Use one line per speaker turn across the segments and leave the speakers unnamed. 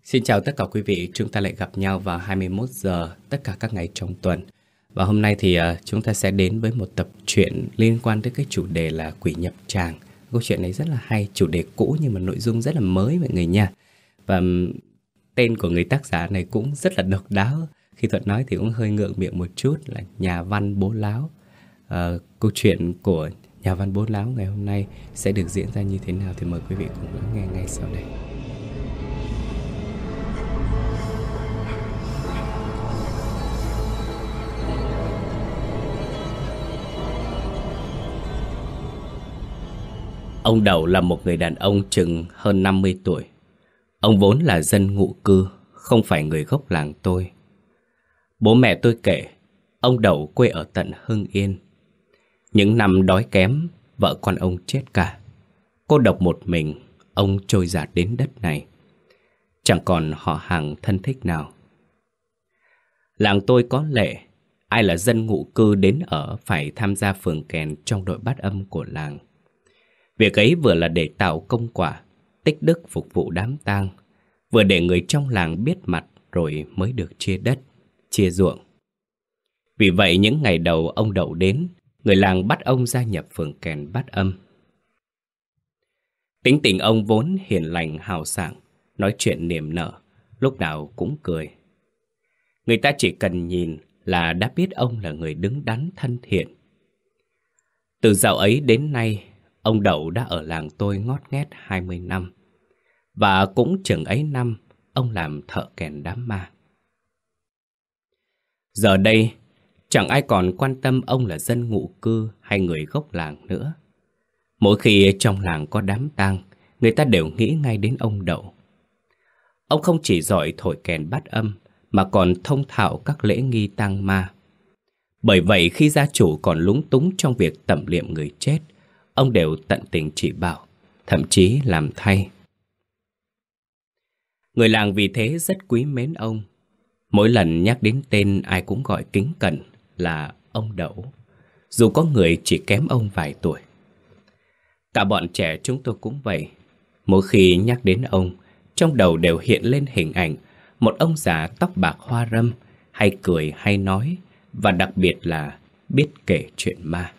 Xin chào tất cả quý vị, chúng ta lại gặp nhau vào 21 giờ tất cả các ngày trong tuần. Và hôm nay thì chúng ta sẽ đến với một tập truyện liên quan tới cái chủ đề là Quỷ nhập tràng. Câu chuyện này rất là hay, chủ đề cũ nhưng mà nội dung rất là mới mọi người nha. Và tên của người tác giả này cũng rất là độc đáo. Khi Thuận nói thì cũng hơi ngượng miệng một chút là Nhà văn Bố Láo. Câu chuyện của Nhà văn Bố Láo ngày hôm nay sẽ được diễn ra như thế nào thì mời quý vị cùng lắng nghe ngay sau đây. Ông Đậu là một người đàn ông chừng hơn 50 tuổi. Ông vốn là dân ngụ cư, không phải người gốc làng tôi. Bố mẹ tôi kể, ông Đậu quê ở tận Hưng Yên. Những năm đói kém, vợ con ông chết cả. Cô độc một mình, ông trôi dạt đến đất này. Chẳng còn họ hàng thân thích nào. Làng tôi có lệ, ai là dân ngụ cư đến ở phải tham gia phường kèn trong đội bát âm của làng. Việc ấy vừa là để tạo công quả, tích đức phục vụ đám tang, vừa để người trong làng biết mặt rồi mới được chia đất, chia ruộng. Vì vậy những ngày đầu ông Đậu đến, người làng bắt ông gia nhập phường kèn bát âm. Tính tình ông vốn hiền lành hào sảng, nói chuyện niềm nở, lúc nào cũng cười. Người ta chỉ cần nhìn là đã biết ông là người đứng đắn thân thiện. Từ dạo ấy đến nay, ông Đậu đã ở làng tôi ngót nghét 20 năm. Và cũng chừng ấy năm, ông làm thợ kèn đám ma. Giờ đây, chẳng ai còn quan tâm ông là dân ngụ cư hay người gốc làng nữa. Mỗi khi trong làng có đám tang, người ta đều nghĩ ngay đến ông Đậu. Ông không chỉ giỏi thổi kèn bát âm, mà còn thông thạo các lễ nghi tang ma. Bởi vậy khi gia chủ còn lúng túng trong việc tẩm liệm người chết, ông đều tận tình chỉ bảo, thậm chí làm thay. Người làng vì thế rất quý mến ông. Mỗi lần nhắc đến tên ai cũng gọi kính cẩn là ông Đậu, dù có người chỉ kém ông vài tuổi. Cả bọn trẻ chúng tôi cũng vậy. Mỗi khi nhắc đến ông, trong đầu đều hiện lên hình ảnh một ông già tóc bạc hoa râm, hay cười hay nói, và đặc biệt là biết kể chuyện ma.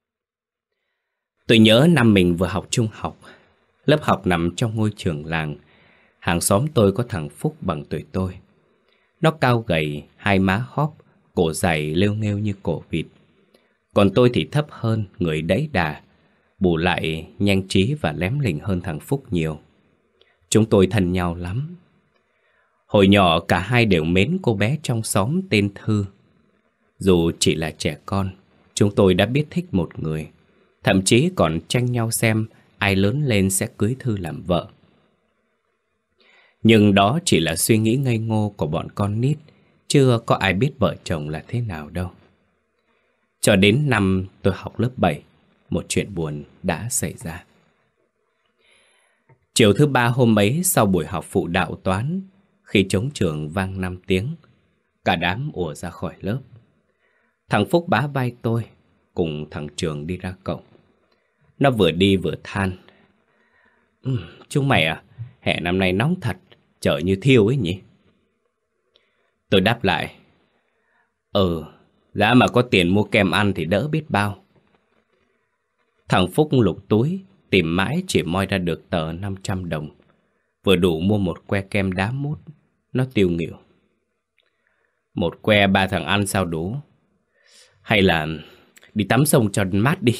Tôi nhớ năm mình vừa học trung học. Lớp học nằm trong ngôi trường làng. Hàng xóm tôi có thằng Phúc bằng tuổi tôi. Nó cao gầy, hai má hóp, cổ dày lêu nghêu như cổ vịt. Còn tôi thì thấp hơn, người đẫy đà, bù lại nhanh trí và lém lỉnh hơn thằng Phúc nhiều. Chúng tôi thân nhau lắm. Hồi nhỏ cả hai đều mến cô bé trong xóm tên Thư. Dù chỉ là trẻ con, chúng tôi đã biết thích một người. Thậm chí còn tranh nhau xem ai lớn lên sẽ cưới Thư làm vợ. Nhưng đó chỉ là suy nghĩ ngây ngô của bọn con nít, chưa có ai biết vợ chồng là thế nào đâu. Cho đến năm tôi học lớp 7, một chuyện buồn đã xảy ra. Chiều thứ ba hôm ấy, sau buổi học phụ đạo toán, khi trống trường vang 5 tiếng, cả đám ùa ra khỏi lớp. Thằng Phúc bá vai tôi, cùng thằng Trường đi ra cổng. Nó vừa đi vừa than. Chúng mày à, hè năm nay nóng thật, chợ như thiêu ấy nhỉ? Tôi đáp lại. Giá mà có tiền mua kem ăn thì đỡ biết bao. Thằng Phúc lục túi, tìm mãi chỉ moi ra được tờ 500 đồng. Vừa đủ mua một que kem đá mút. Nó tiêu nghỉu. Một que 3 thằng ăn sao đủ? Hay là đi tắm sông cho mát đi.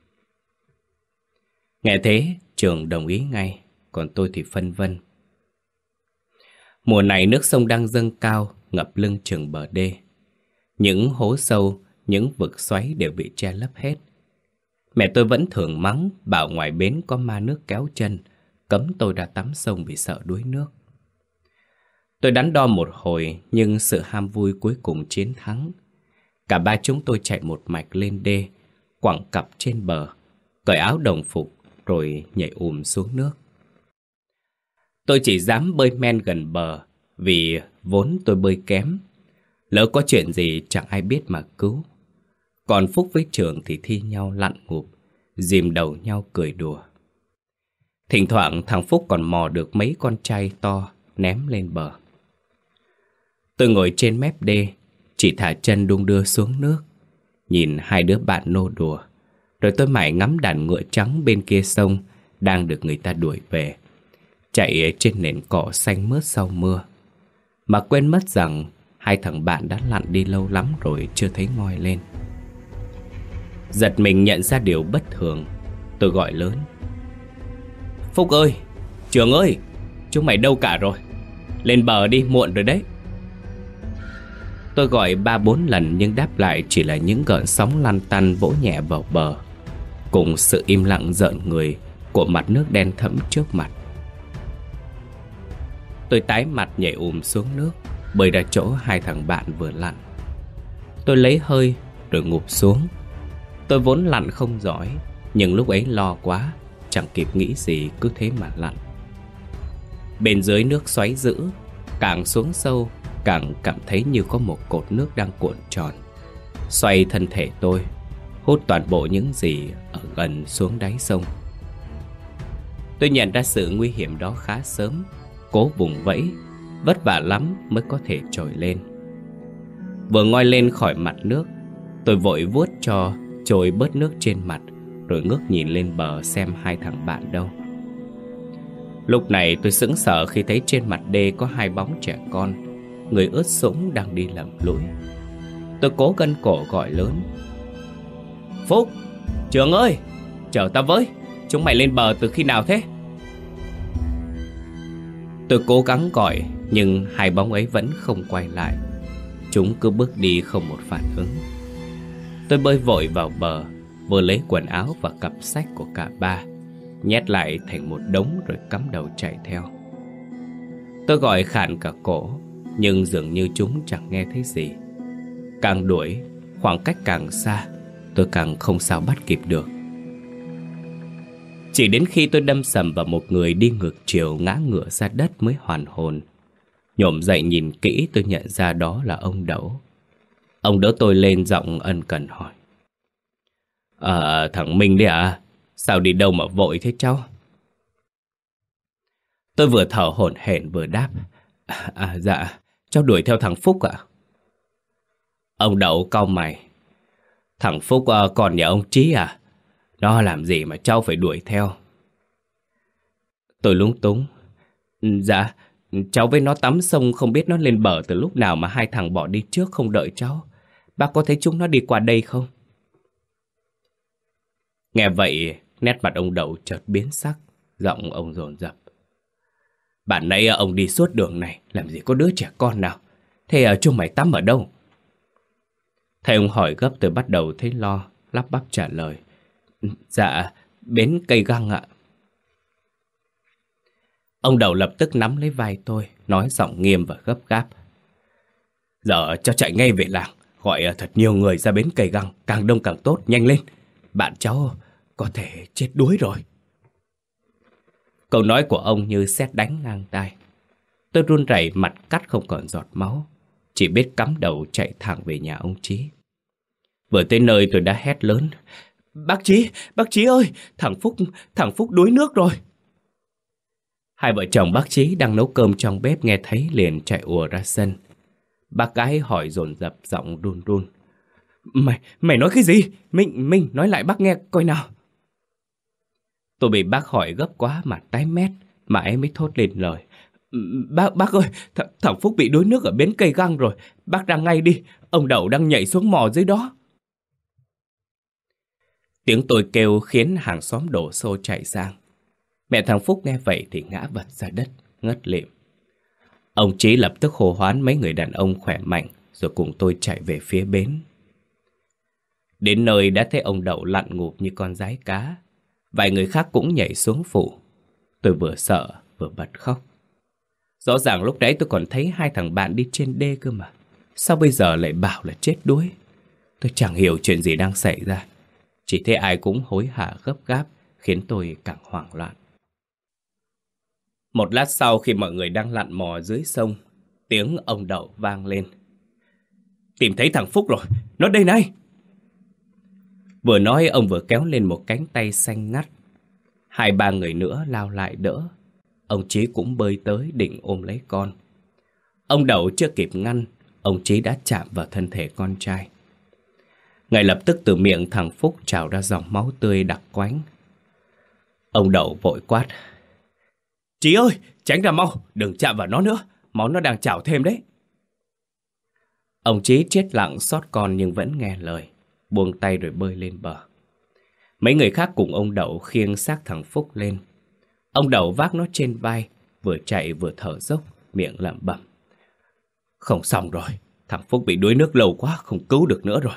Nghe thế, Trường đồng ý ngay, còn tôi thì phân vân. Mùa này nước sông đang dâng cao, ngập lưng chừng bờ đê. Những hố sâu, những vực xoáy đều bị che lấp hết. Mẹ tôi vẫn thường mắng, bảo ngoài bến có ma nước kéo chân, cấm tôi ra tắm sông vì sợ đuối nước. Tôi đắn đo một hồi, nhưng sự ham vui cuối cùng chiến thắng. Cả ba chúng tôi chạy một mạch lên đê, quẳng cặp trên bờ, cởi áo đồng phục, rồi nhảy xuống nước. Tôi chỉ dám bơi men gần bờ, vì vốn tôi bơi kém. Lỡ có chuyện gì chẳng ai biết mà cứu. Còn Phúc với Trường thì thi nhau lặn ngụp, dìm đầu nhau cười đùa. Thỉnh thoảng thằng Phúc còn mò được mấy con trai to, ném lên bờ. Tôi ngồi trên mép đê, chỉ thả chân đung đưa xuống nước, nhìn hai đứa bạn nô đùa. Rồi tôi mải ngắm đàn ngựa trắng bên kia sông đang được người ta đuổi về, chạy trên nền cỏ xanh mướt sau mưa, mà quên mất rằng hai thằng bạn đã lặn đi lâu lắm rồi chưa thấy ngoi lên. Giật mình nhận ra điều bất thường, tôi gọi lớn: Phúc ơi, Trường ơi, chúng mày đâu cả rồi? Lên bờ đi, muộn rồi đấy. Tôi gọi 3-4 lần nhưng đáp lại chỉ là những gợn sóng lăn tăn vỗ nhẹ vào bờ, cùng sự im lặng rợn người của mặt nước đen thẫm trước mặt. Tôi tái mặt nhảy xuống nước, bơi ra chỗ hai thằng bạn vừa lặn. Tôi lấy hơi rồi ngụp xuống. Tôi vốn lặn không giỏi, nhưng lúc ấy lo quá, chẳng kịp nghĩ gì, cứ thế mà lặn. Bên dưới nước xoáy dữ, càng xuống sâu càng cảm thấy như có một cột nước đang cuộn tròn, xoay thân thể tôi, hút toàn bộ những gì ở gần xuống đáy sông. Tôi nhận ra sự nguy hiểm đó khá sớm, cố vùng vẫy, vất vả lắm mới có thể trồi lên. Vừa ngoi lên khỏi mặt nước, tôi vội vuốt cho trôi bớt nước trên mặt, rồi ngước nhìn lên bờ xem hai thằng bạn đâu. Lúc này tôi sững sờ khi thấy trên mặt đê có hai bóng trẻ con, người ướt sũng đang đi lầm lũi. Tôi cố gân cổ gọi lớn: Phúc, Trường ơi, chở tao với, chúng mày lên bờ từ khi nào thế? Tôi cố gắng gọi, nhưng hai bóng ấy vẫn không quay lại. Chúng cứ bước đi không một phản ứng. Tôi bơi vội vào bờ, vừa lấy quần áo và cặp sách của cả ba, nhét lại thành một đống rồi cắm đầu chạy theo. Tôi gọi khản cả cổ, nhưng dường như chúng chẳng nghe thấy gì. Càng đuổi, khoảng cách càng xa, tôi càng không sao bắt kịp được. Chỉ đến khi tôi đâm sầm vào một người đi ngược chiều ngã ngửa ra đất mới hoàn hồn. Nhổm dậy nhìn kỹ, tôi nhận ra đó là ông Đẩu. Ông đỡ tôi lên, giọng ân cần hỏi: Thằng Minh đấy à? Sao đi đâu mà vội thế cháu? Tôi vừa thở hổn hển vừa đáp: Dạ, cháu đuổi theo thằng Phúc ạ. Ông Đậu cau mày: Thằng Phúc còn nhà ông Trí à? Nó làm gì mà cháu phải đuổi theo? Tôi lúng túng: Dạ, cháu với nó tắm sông, không biết nó lên bờ từ lúc nào mà hai thằng bỏ đi trước không đợi cháu. Bác có thấy chúng nó đi qua đây không? Nghe vậy, nét mặt ông Đậu chợt biến sắc, giọng ông dồn dập: Bản nãy ông đi suốt đường này, làm gì có đứa trẻ con nào. Thế chúng mày tắm ở đâu? Thầy ông hỏi gấp, tôi bắt đầu thấy lo, lắp bắp trả lời: Dạ, bến Cây Găng ạ. Ông Đậu lập tức nắm lấy vai tôi, nói giọng nghiêm và gấp gáp: Giờ cháu chạy ngay về làng, gọi thật nhiều người ra bến Cây Găng, càng đông càng tốt, nhanh lên. Bạn cháu có thể chết đuối rồi. Câu nói của ông như sét đánh ngang tai. Tôi run rẩy, mặt cắt không còn giọt máu, chỉ biết cắm đầu chạy thẳng về nhà ông Trí. Vừa tới nơi tôi đã hét lớn: Bác Trí ơi, thằng Phúc đuối nước rồi. Hai vợ chồng bác Trí đang nấu cơm trong bếp nghe thấy liền chạy ùa ra sân. Bác gái hỏi dồn dập, giọng run run: Mày nói cái gì? Minh nói lại bác nghe coi nào. Tôi bị bác hỏi gấp quá, mặt tái mét, mãi mới thốt lên lời: Bác ơi, thằng Phúc bị đuối nước ở bến Cây Găng rồi. Bác ra ngay đi, ông Đậu đang nhảy xuống mò dưới đó. Tiếng tôi kêu khiến hàng xóm đổ xô chạy sang. Mẹ thằng Phúc nghe vậy thì ngã vật ra đất, ngất lịm. Ông Trí lập tức hô hoán mấy người đàn ông khỏe mạnh, rồi cùng tôi chạy về phía bến. Đến nơi đã thấy ông Đậu lặn ngụp như con giái cá. Vài người khác cũng nhảy xuống phụ. Tôi vừa sợ vừa bật khóc. Rõ ràng lúc đấy tôi còn thấy hai thằng bạn đi trên đê cơ mà. Sao bây giờ lại bảo là chết đuối? Tôi chẳng hiểu chuyện gì đang xảy ra. Chỉ thấy ai cũng hối hả gấp gáp, khiến tôi càng hoảng loạn. Một lát sau, khi mọi người đang lặn mò dưới sông, tiếng ông Đậu vang lên: Tìm thấy thằng Phúc rồi, nó đây này. Vừa nói ông vừa kéo lên một cánh tay xanh ngắt. 2-3 người nữa lao lại đỡ. ông Chí cũng bơi tới định ôm lấy con. Ông Đậu chưa kịp ngăn, ông Chí đã chạm vào thân thể con trai. Ngay lập tức từ miệng thằng Phúc trào ra dòng máu tươi đặc quánh. Ông Đậu vội quát: Chí ơi, tránh ra mau, đừng chạm vào nó nữa, máu nó đang trào thêm đấy. Ông Chí chết lặng xót con nhưng vẫn nghe lời, buông tay rồi bơi lên bờ. Mấy người khác cùng ông Đậu khiêng xác thằng Phúc lên. Ông Đậu vác nó trên vai, vừa chạy vừa thở dốc, miệng lẩm bẩm: Không xong rồi, thằng Phúc bị đuối nước lâu quá, không cứu được nữa rồi.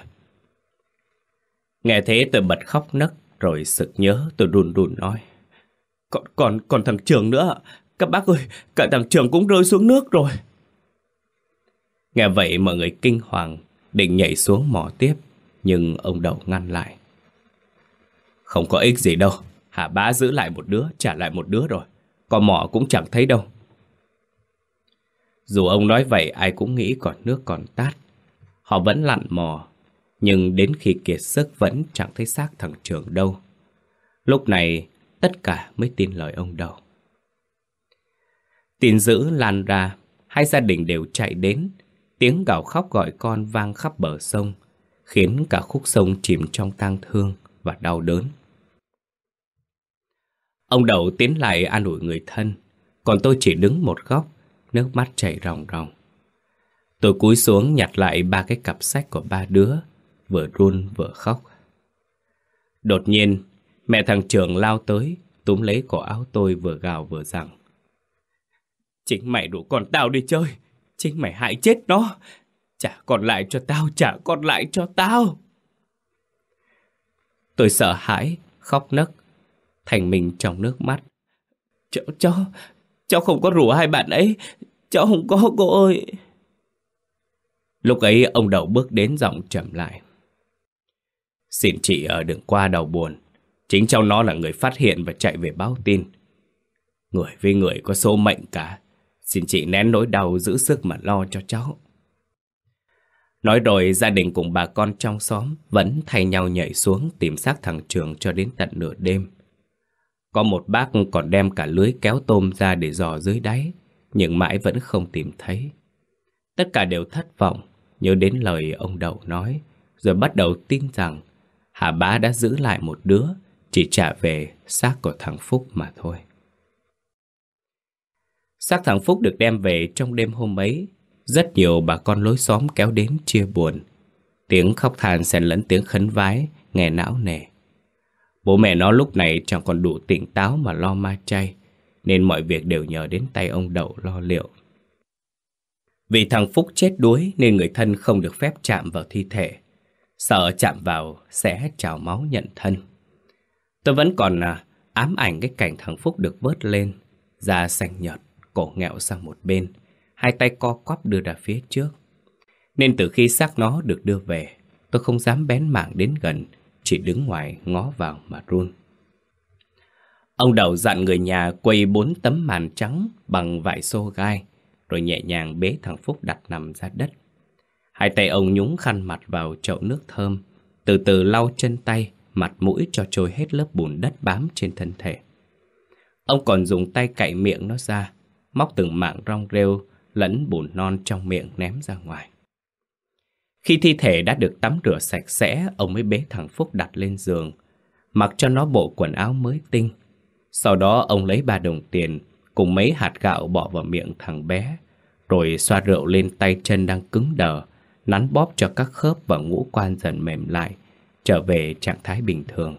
Nghe thế tôi bật khóc nấc, rồi sực nhớ tôi run run nói: Còn thằng Trường nữa, các bác ơi, cả thằng Trường cũng rơi xuống nước rồi. Nghe vậy mọi người kinh hoàng, định nhảy xuống mò tiếp, nhưng ông Đậu ngăn lại: Không có ích gì đâu, Hà Bá giữ lại một đứa, trả lại một đứa rồi, còn mò cũng chẳng thấy đâu. Dù ông nói vậy ai cũng nghĩ còn nước còn tát. Họ vẫn lặn mò, nhưng đến khi kiệt sức vẫn chẳng thấy xác thằng Trường đâu. Lúc này tất cả mới tin lời ông Đậu. Tin dữ lan ra, hai gia đình đều chạy đến. Tiếng gào khóc gọi con vang khắp bờ sông, khiến cả khúc sông chìm trong tang thương và đau đớn. Ông Đậu tiến lại an ủi người thân, còn tôi chỉ đứng một góc, nước mắt chảy ròng ròng. Tôi cúi xuống nhặt lại 3 cái cặp sách của 3 đứa, vừa run vừa khóc. Đột nhiên, mẹ thằng Trường lao tới, túm lấy cổ áo tôi vừa gào vừa rằng: Chính mày rủ con tao đi chơi, chính mày hại chết nó. Trả con lại cho tao, trả con lại cho tao. Tôi sợ hãi, khóc nấc, thành mình trong nước mắt. Cháu không có rủ hai bạn ấy, cháu không có cô ơi. Lúc ấy ông Đậu bước đến giọng trầm lại: Xin chị đừng qua đau buồn, chính cháu nó là người phát hiện và chạy về báo tin. Người với người có số mệnh cả, xin chị nén nỗi đau giữ sức mà lo cho cháu. Nói rồi gia đình cùng bà con trong xóm vẫn thay nhau nhảy xuống tìm xác thằng Trường cho đến tận nửa đêm. Có một bác còn đem cả lưới kéo tôm ra để dò dưới đáy, nhưng mãi vẫn không tìm thấy. Tất cả đều thất vọng, nhớ đến lời ông Đậu nói, rồi bắt đầu tin rằng Hà Bá đã giữ lại một đứa, chỉ trả về xác của thằng Phúc mà thôi. Xác thằng Phúc được đem về trong đêm hôm ấy. Rất nhiều bà con lối xóm kéo đến chia buồn. Tiếng khóc than xen lẫn tiếng khấn vái, nghe não nề. Bố mẹ nó lúc này chẳng còn đủ tỉnh táo mà lo ma chay, nên mọi việc đều nhờ đến tay ông Đậu lo liệu. Vì thằng Phúc chết đuối nên người thân không được phép chạm vào thi thể, sợ chạm vào sẽ trào máu nhận thân. Tôi vẫn còn ám ảnh cái cảnh thằng Phúc được vớt lên, da xanh nhợt, cổ nghẹo sang một bên, hai tay co quắp đưa ra phía trước. Nên từ khi xác nó được đưa về, tôi không dám bén mảng đến gần, chỉ đứng ngoài ngó vào mà run. Ông Đậu dặn người nhà quây 4 tấm màn trắng bằng vải xô gai, rồi nhẹ nhàng bế thằng Phúc đặt nằm ra đất. Hai tay ông nhúng khăn mặt vào chậu nước thơm, từ từ lau chân tay, mặt mũi cho trôi hết lớp bùn đất bám trên thân thể. Ông còn dùng tay cạy miệng nó ra, móc từng mảng rong rêu lẫn bùn non trong miệng ném ra ngoài. Khi thi thể đã được tắm rửa sạch sẽ, ông mới bế thằng Phúc đặt lên giường, mặc cho nó bộ quần áo mới tinh. Sau đó ông lấy 3 đồng tiền cùng mấy hạt gạo bỏ vào miệng thằng bé, rồi xoa rượu lên tay chân đang cứng đờ, nắn bóp cho các khớp và ngũ quan dần mềm lại, trở về trạng thái bình thường.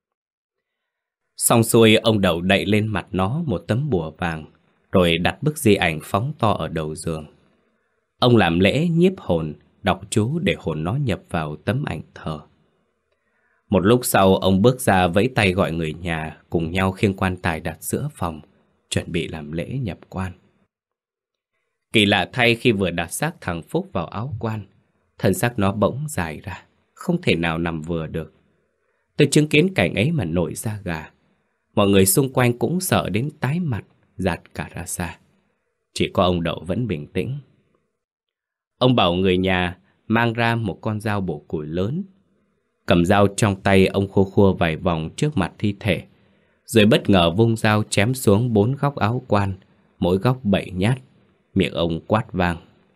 Xong xuôi, ông Đậu đậy lên mặt nó một tấm bùa vàng, rồi đặt bức di ảnh phóng to ở đầu giường. Ông làm lễ nhiếp hồn, đọc chú để hồn nó nhập vào tấm ảnh thờ. Một lúc sau, ông bước ra vẫy tay gọi người nhà cùng nhau khiêng quan tài đặt giữa phòng, chuẩn bị làm lễ nhập quan. Kỳ lạ thay, khi vừa đặt xác thằng Phúc vào áo quan, thân xác nó bỗng dài ra, không thể nào nằm vừa được. Tôi chứng kiến cảnh ấy mà nổi da gà. Mọi người xung quanh cũng sợ đến tái mặt, giạt cả ra xa. Chỉ có ông Đậu vẫn bình tĩnh. Ông bảo người nhà mang ra một con dao bổ củi lớn. Cầm dao trong tay, ông khua khua vài vòng trước mặt thi thể, Rồi bất ngờ vung dao chém xuống 4 góc áo quan, mỗi góc 7 nhát. Miệng ông quát vang: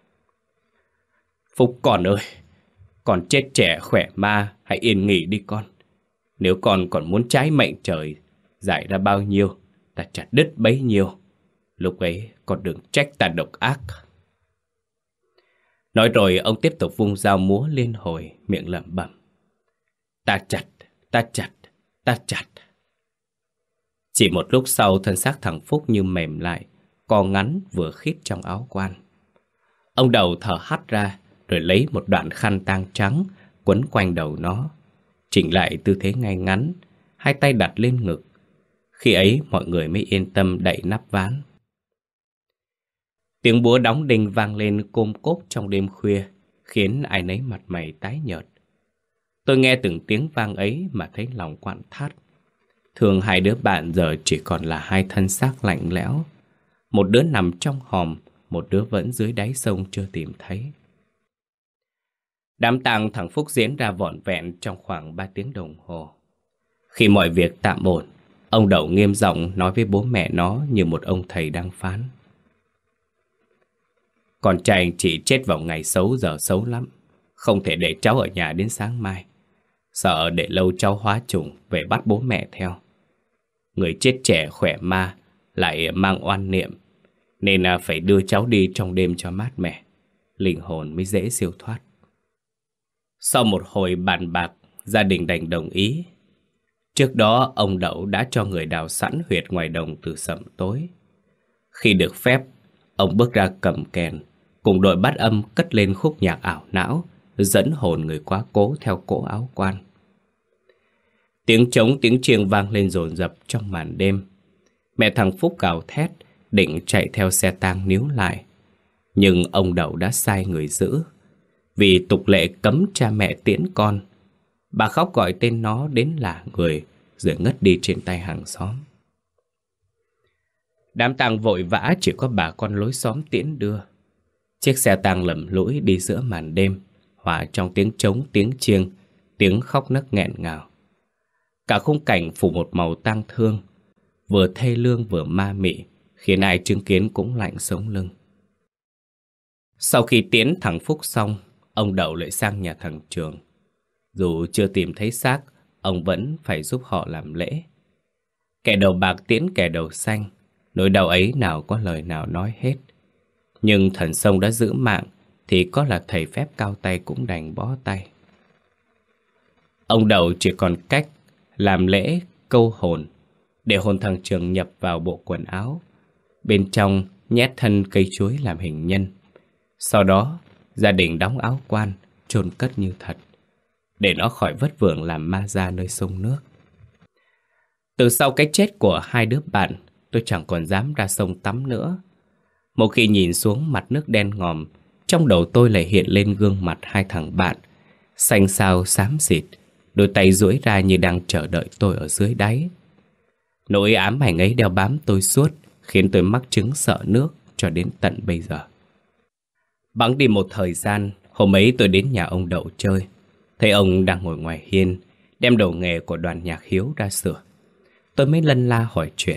Phúc con ơi, con chết trẻ khỏe ma, hãy yên nghỉ đi con. Nếu con còn muốn trái mệnh trời, giải ra bao nhiêu, ta chặt đứt bấy nhiêu. Lúc ấy con đừng trách ta độc ác. Nói rồi ông tiếp tục vung dao múa liên hồi, miệng lẩm bẩm: Ta chặt, ta chặt, ta chặt. Chỉ một lúc sau, thân xác thằng Phúc như mềm lại, co ngắn vừa khít trong áo quan. Ông Đầu thở hắt ra, rồi lấy một đoạn khăn tang trắng quấn quanh đầu nó, chỉnh lại tư thế ngay ngắn, hai tay đặt lên ngực. Khi ấy mọi người mới yên tâm đậy nắp ván. Tiếng búa đóng đinh vang lên côm cốp trong đêm khuya, khiến ai nấy mặt mày tái nhợt. Tôi nghe từng tiếng vang ấy mà thấy lòng quặn thắt. Thường hai đứa bạn giờ chỉ còn là hai thân xác lạnh lẽo. Một đứa nằm trong hòm, một đứa vẫn dưới đáy sông chưa tìm thấy. Đám tang thằng Phúc diễn ra vỏn vẹn trong khoảng 3 tiếng đồng hồ. Khi mọi việc tạm ổn, ông Đậu nghiêm giọng nói với bố mẹ nó như một ông thầy đang phán: Con trai anh chị chết vào ngày xấu giờ xấu lắm. Không thể để cháu ở nhà đến sáng mai. Sợ để lâu cháu hóa trùng về bắt bố mẹ theo. Người chết trẻ khỏe ma lại mang oan niệm, nên phải đưa cháu đi trong đêm cho mát mẻ, linh hồn mới dễ siêu thoát. Sau một hồi bàn bạc, gia đình đành đồng ý. Trước đó ông Đậu đã cho người đào sẵn huyệt ngoài đồng từ sẩm tối. Khi được phép, ông bước ra cầm kèn, cùng đội bát âm cất lên khúc nhạc ảo não, dẫn hồn người quá cố theo cỗ áo quan. Tiếng trống tiếng chiêng vang lên dồn dập trong màn đêm. Mẹ thằng Phúc gào thét, định chạy theo xe tang níu lại. Nhưng ông Đậu đã sai người giữ. Vì tục lệ cấm cha mẹ tiễn con, bà khóc gọi tên nó đến lả người, rồi ngất đi trên tay hàng xóm. Đám tang vội vã, chỉ có bà con lối xóm tiễn đưa. Chiếc xe tang lầm lũi đi giữa màn đêm, hòa trong tiếng trống tiếng chiêng, tiếng khóc nấc nghẹn ngào. Cả khung cảnh phủ một màu tang thương, vừa thê lương vừa ma mị, khiến ai chứng kiến cũng lạnh sống lưng. Sau khi tiễn thằng Phúc xong, ông Đậu lại sang nhà thằng Trường. Dù chưa tìm thấy xác, ông vẫn phải giúp họ làm lễ. Kẻ đầu bạc tiễn kẻ đầu xanh, nỗi đau ấy nào có lời nào nói hết. Nhưng thần sông đã giữ mạng, thì có là thầy phép cao tay cũng đành bó tay. Ông Đậu chỉ còn cách làm lễ câu hồn, để hồn thằng Trường nhập vào bộ quần áo. Bên trong nhét thân cây chuối làm hình nhân. Sau đó gia đình đóng áo quan, chôn cất như thật, để nó khỏi vất vưởng làm ma ra nơi sông nước. Từ sau cái chết của hai đứa bạn, tôi chẳng còn dám ra sông tắm nữa. Một khi nhìn xuống mặt nước đen ngòm, trong đầu tôi lại hiện lên gương mặt hai thằng bạn, xanh xao xám xịt, đôi tay duỗi ra như đang chờ đợi tôi ở dưới đáy. Nỗi ám ảnh ấy đeo bám tôi suốt, khiến tôi mắc chứng sợ nước cho đến tận bây giờ. Bẵng đi một thời gian, hôm ấy tôi đến nhà ông Đậu chơi. Thấy ông đang ngồi ngoài hiên, đem đồ nghề của đoàn nhạc Hiếu ra sửa. Tôi mới lân la hỏi chuyện.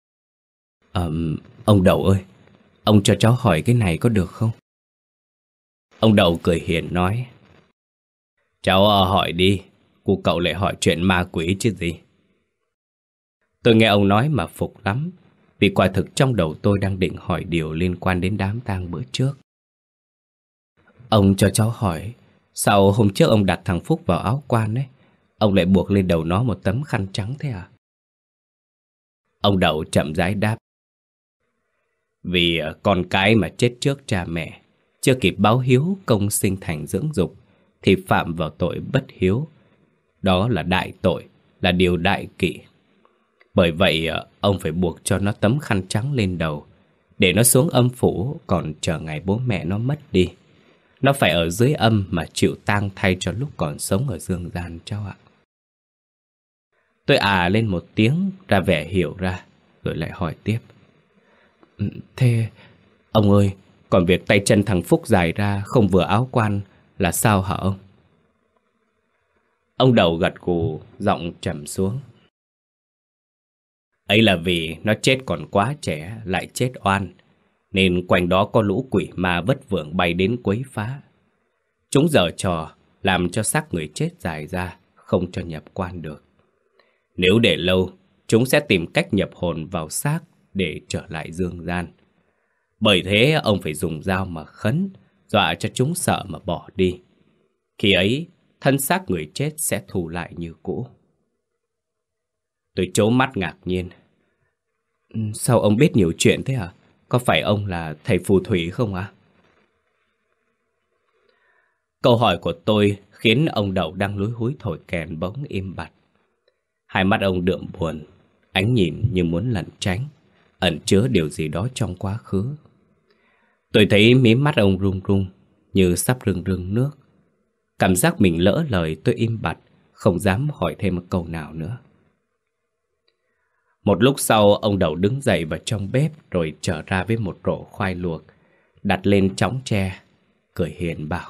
Ông Đậu ơi, ông cho cháu hỏi cái này có được không? Ông Đậu cười hiền nói: Cháu hỏi đi, cu cậu lại hỏi chuyện ma quỷ chứ gì. Tôi nghe ông nói mà phục lắm, vì quả thực trong đầu tôi đang định hỏi điều liên quan đến đám tang bữa trước. Ông cho cháu hỏi, sao hôm trước ông đặt thằng Phúc vào áo quan ấy, ông lại buộc lên đầu nó một tấm khăn trắng thế à? Ông Đậu chậm rãi đáp: Vì con cái mà chết trước cha mẹ, chưa kịp báo hiếu công sinh thành dưỡng dục, thì phạm vào tội bất hiếu. Đó là đại tội, là điều đại kỵ. Bởi vậy ông phải buộc cho nó tấm khăn trắng lên đầu, để nó xuống âm phủ, còn chờ ngày bố mẹ nó mất đi. Nó phải ở dưới âm mà chịu tang thay cho lúc còn sống ở dương gian cháu ạ. Tôi lên một tiếng, ra vẻ hiểu ra, rồi lại hỏi tiếp: Thế ông ơi, còn việc tay chân thằng Phúc dài ra không vừa áo quan là sao hả ông? Ông Đậu gật gù, giọng trầm xuống: Ấy là vì nó chết còn quá trẻ, lại chết oan, nên quanh đó có lũ quỷ ma vất vưởng bay đến quấy phá. Chúng giở trò làm cho xác người chết dài ra, không cho nhập quan được. Nếu để lâu, chúng sẽ tìm cách nhập hồn vào xác để trở lại dương gian. Bởi thế ông phải dùng dao mà khấn, dọa cho chúng sợ mà bỏ đi. Khi ấy, thân xác người chết sẽ thu lại như cũ. Tôi trố mắt ngạc nhiên. Sao ông biết nhiều chuyện thế hả? Có phải ông là thầy phù thủy không ạ? Câu hỏi của tôi khiến ông Đậu đang lúi húi thổi kèn bỗng im bặt. Hai mắt ông đượm buồn, ánh nhìn như muốn lẩn tránh, ẩn chứa điều gì đó trong quá khứ. Tôi thấy mí mắt ông run run, như sắp rưng rưng nước. Cảm giác mình lỡ lời, tôi im bặt, không dám hỏi thêm một câu nào nữa. Một lúc sau, ông Đậu đứng dậy vào trong bếp rồi trở ra với một rổ khoai luộc, đặt lên chõng tre, cười hiền bảo: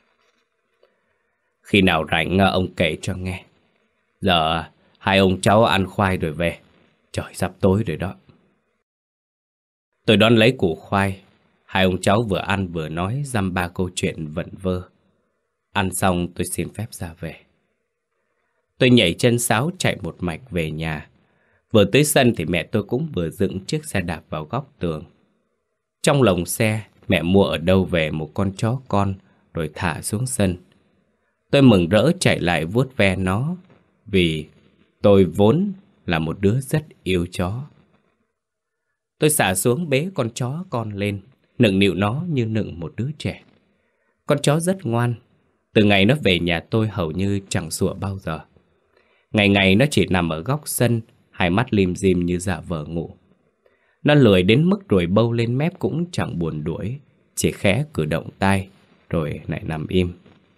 Khi nào rảnh ông kể cho nghe. Giờ hai ông cháu ăn khoai rồi về, trời sắp tối rồi đó. Tôi đón lấy củ khoai. Hai ông cháu vừa ăn vừa nói dăm ba câu chuyện vẩn vơ. Ăn xong tôi xin phép ra về. Tôi nhảy chân sáo chạy một mạch về nhà. Vừa tới sân thì mẹ tôi cũng vừa dựng chiếc xe đạp vào góc tường. Trong lồng xe, mẹ mua ở đâu về một con chó con rồi thả xuống sân. Tôi mừng rỡ chạy lại vuốt ve nó, vì tôi vốn là một đứa rất yêu chó. Tôi xả xuống bế con chó con lên, nựng nịu nó như nựng một đứa trẻ. Con chó rất ngoan. Từ ngày nó về nhà tôi hầu như chẳng sủa bao giờ. Ngày ngày nó chỉ nằm ở góc sân, hai mắt lim dim như dạ vờ ngủ. Nó lười đến mức ruồi bâu lên mép cũng chẳng buồn đuổi, chỉ khẽ cử động tai rồi lại nằm im.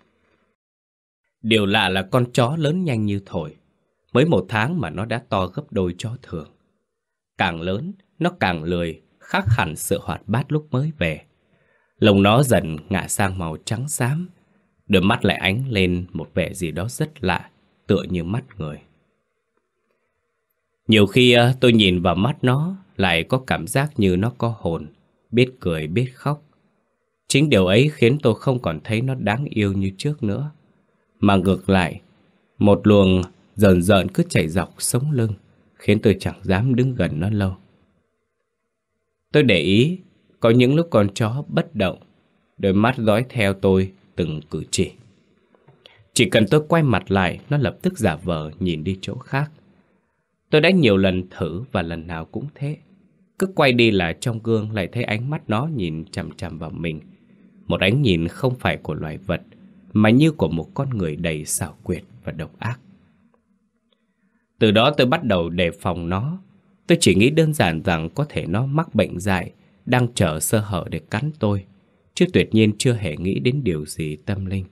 Điều lạ là con chó lớn nhanh như thổi. Mới 1 tháng mà nó đã to gấp đôi chó thường. Càng lớn, nó càng lười, khác hẳn sự hoạt bát lúc mới về. Lông nó dần ngả sang màu trắng xám, đôi mắt lại ánh lên một vẻ gì đó rất lạ, tựa như mắt người. Nhiều khi tôi nhìn vào mắt nó, lại có cảm giác như nó có hồn, biết cười biết khóc. Chính điều ấy khiến tôi không còn thấy nó đáng yêu như trước nữa, mà ngược lại, một luồng rờn rợn cứ chảy dọc sống lưng, khiến tôi chẳng dám đứng gần nó lâu. Tôi để ý, có những lúc con chó bất động, đôi mắt dõi theo tôi từng cử chỉ. Chỉ cần tôi quay mặt lại, nó lập tức giả vờ nhìn đi chỗ khác. Tôi đã nhiều lần thử và lần nào cũng thế. Cứ quay đi là trong gương lại thấy ánh mắt nó nhìn chằm chằm vào mình. Một ánh nhìn không phải của loài vật, mà như của một con người đầy xảo quyệt và độc ác. Từ đó tôi bắt đầu đề phòng nó. Tôi chỉ nghĩ đơn giản rằng có thể nó mắc bệnh dại, đang chờ sơ hở để cắn tôi, chứ tuyệt nhiên chưa hề nghĩ đến điều gì tâm linh.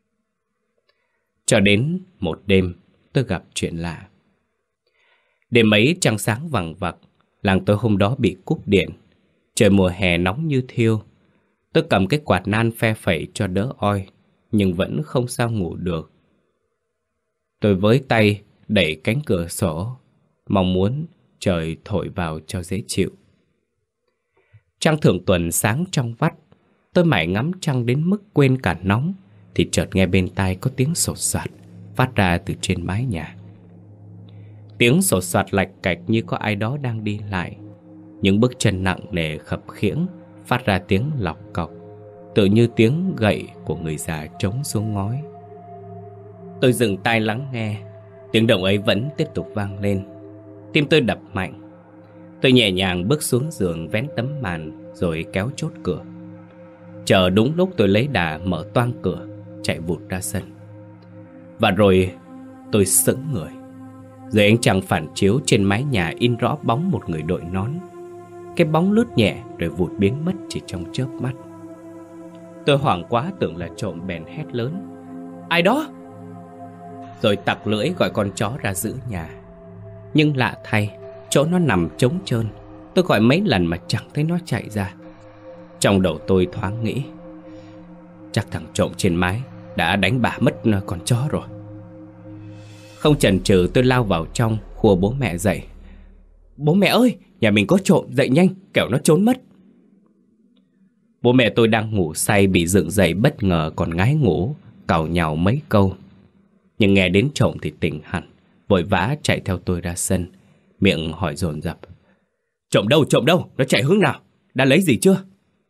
Cho đến một đêm, tôi gặp chuyện lạ. Đêm ấy trăng sáng vằng vặc, làng tôi hôm đó bị cúp điện. Trời mùa hè nóng như thiêu. Tôi cầm cái quạt nan phe phẩy cho đỡ oi, nhưng vẫn không sao ngủ được. Tôi với tay đẩy cánh cửa sổ, mong muốn trời thổi vào cho dễ chịu. Trăng thượng tuần sáng trong vắt. Tôi mải ngắm trăng đến mức quên cả nóng, thì chợt nghe bên tai có tiếng sột soạt phát ra từ trên mái nhà. Tiếng sột soạt lạch cạch như có ai đó đang đi lại. Những bước chân nặng nề khập khiễng phát ra tiếng lọc cọc, tựa như tiếng gậy của người già trống xuống ngói. Tôi dừng tai lắng nghe. Tiếng động ấy vẫn tiếp tục vang lên. Tim tôi đập mạnh. Tôi nhẹ nhàng bước xuống giường, vén tấm màn rồi kéo chốt cửa. Chờ đúng lúc tôi lấy đà mở toang cửa, chạy vụt ra sân. Và rồi tôi sững người. Dưới ánh trăng phản chiếu trên mái nhà in rõ bóng một người đội nón. Cái bóng lướt nhẹ rồi vụt biến mất chỉ trong chớp mắt. Tôi hoảng quá tưởng là trộm, bèn hét lớn: "Ai đó!" Rồi tặc lưỡi gọi con chó ra giữ nhà. Nhưng lạ thay, chỗ nó nằm trống trơn. Tôi gọi mấy lần mà chẳng thấy nó chạy ra. Trong đầu tôi thoáng nghĩ, chắc thằng trộm trên mái đã đánh bả mất con chó rồi. Không chần chừ tôi lao vào trong, khua bố mẹ dậy. Bố mẹ ơi, nhà mình có trộm, dậy nhanh, kẻo nó trốn mất. Bố mẹ tôi đang ngủ say bị dựng dậy bất ngờ còn ngái ngủ, càu nhàu mấy câu. Nhưng nghe đến trộm thì tỉnh hẳn, vội vã chạy theo tôi ra sân, miệng hỏi dồn dập: trộm đâu, nó chạy hướng nào, đã lấy gì chưa?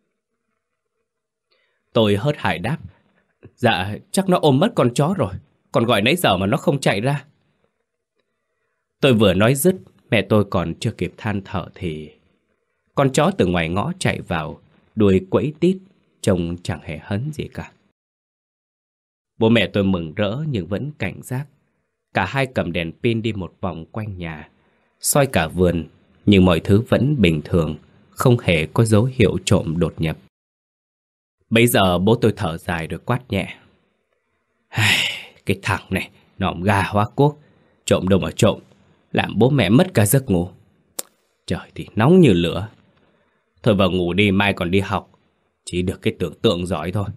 Tôi hớt hải đáp: dạ, chắc nó ôm mất con chó rồi, còn gọi nãy giờ mà nó không chạy ra. Tôi vừa nói dứt, mẹ tôi còn chưa kịp than thở thì con chó từ ngoài ngõ chạy vào, đuôi quẫy tít, trông chẳng hề hấn gì cả. Bố mẹ tôi mừng rỡ nhưng vẫn cảnh giác. Cả hai cầm đèn pin đi một vòng quanh nhà, soi cả vườn, nhưng mọi thứ vẫn bình thường, không hề có dấu hiệu trộm đột nhập. Bây giờ bố tôi thở dài rồi quát nhẹ: cái thằng này, nòm gà hóa quốc, trộm đâu mà trộm, làm bố mẹ mất cả giấc ngủ. Trời thì nóng như lửa. Thôi vào ngủ đi, mai còn đi học, chỉ được cái tưởng tượng giỏi thôi.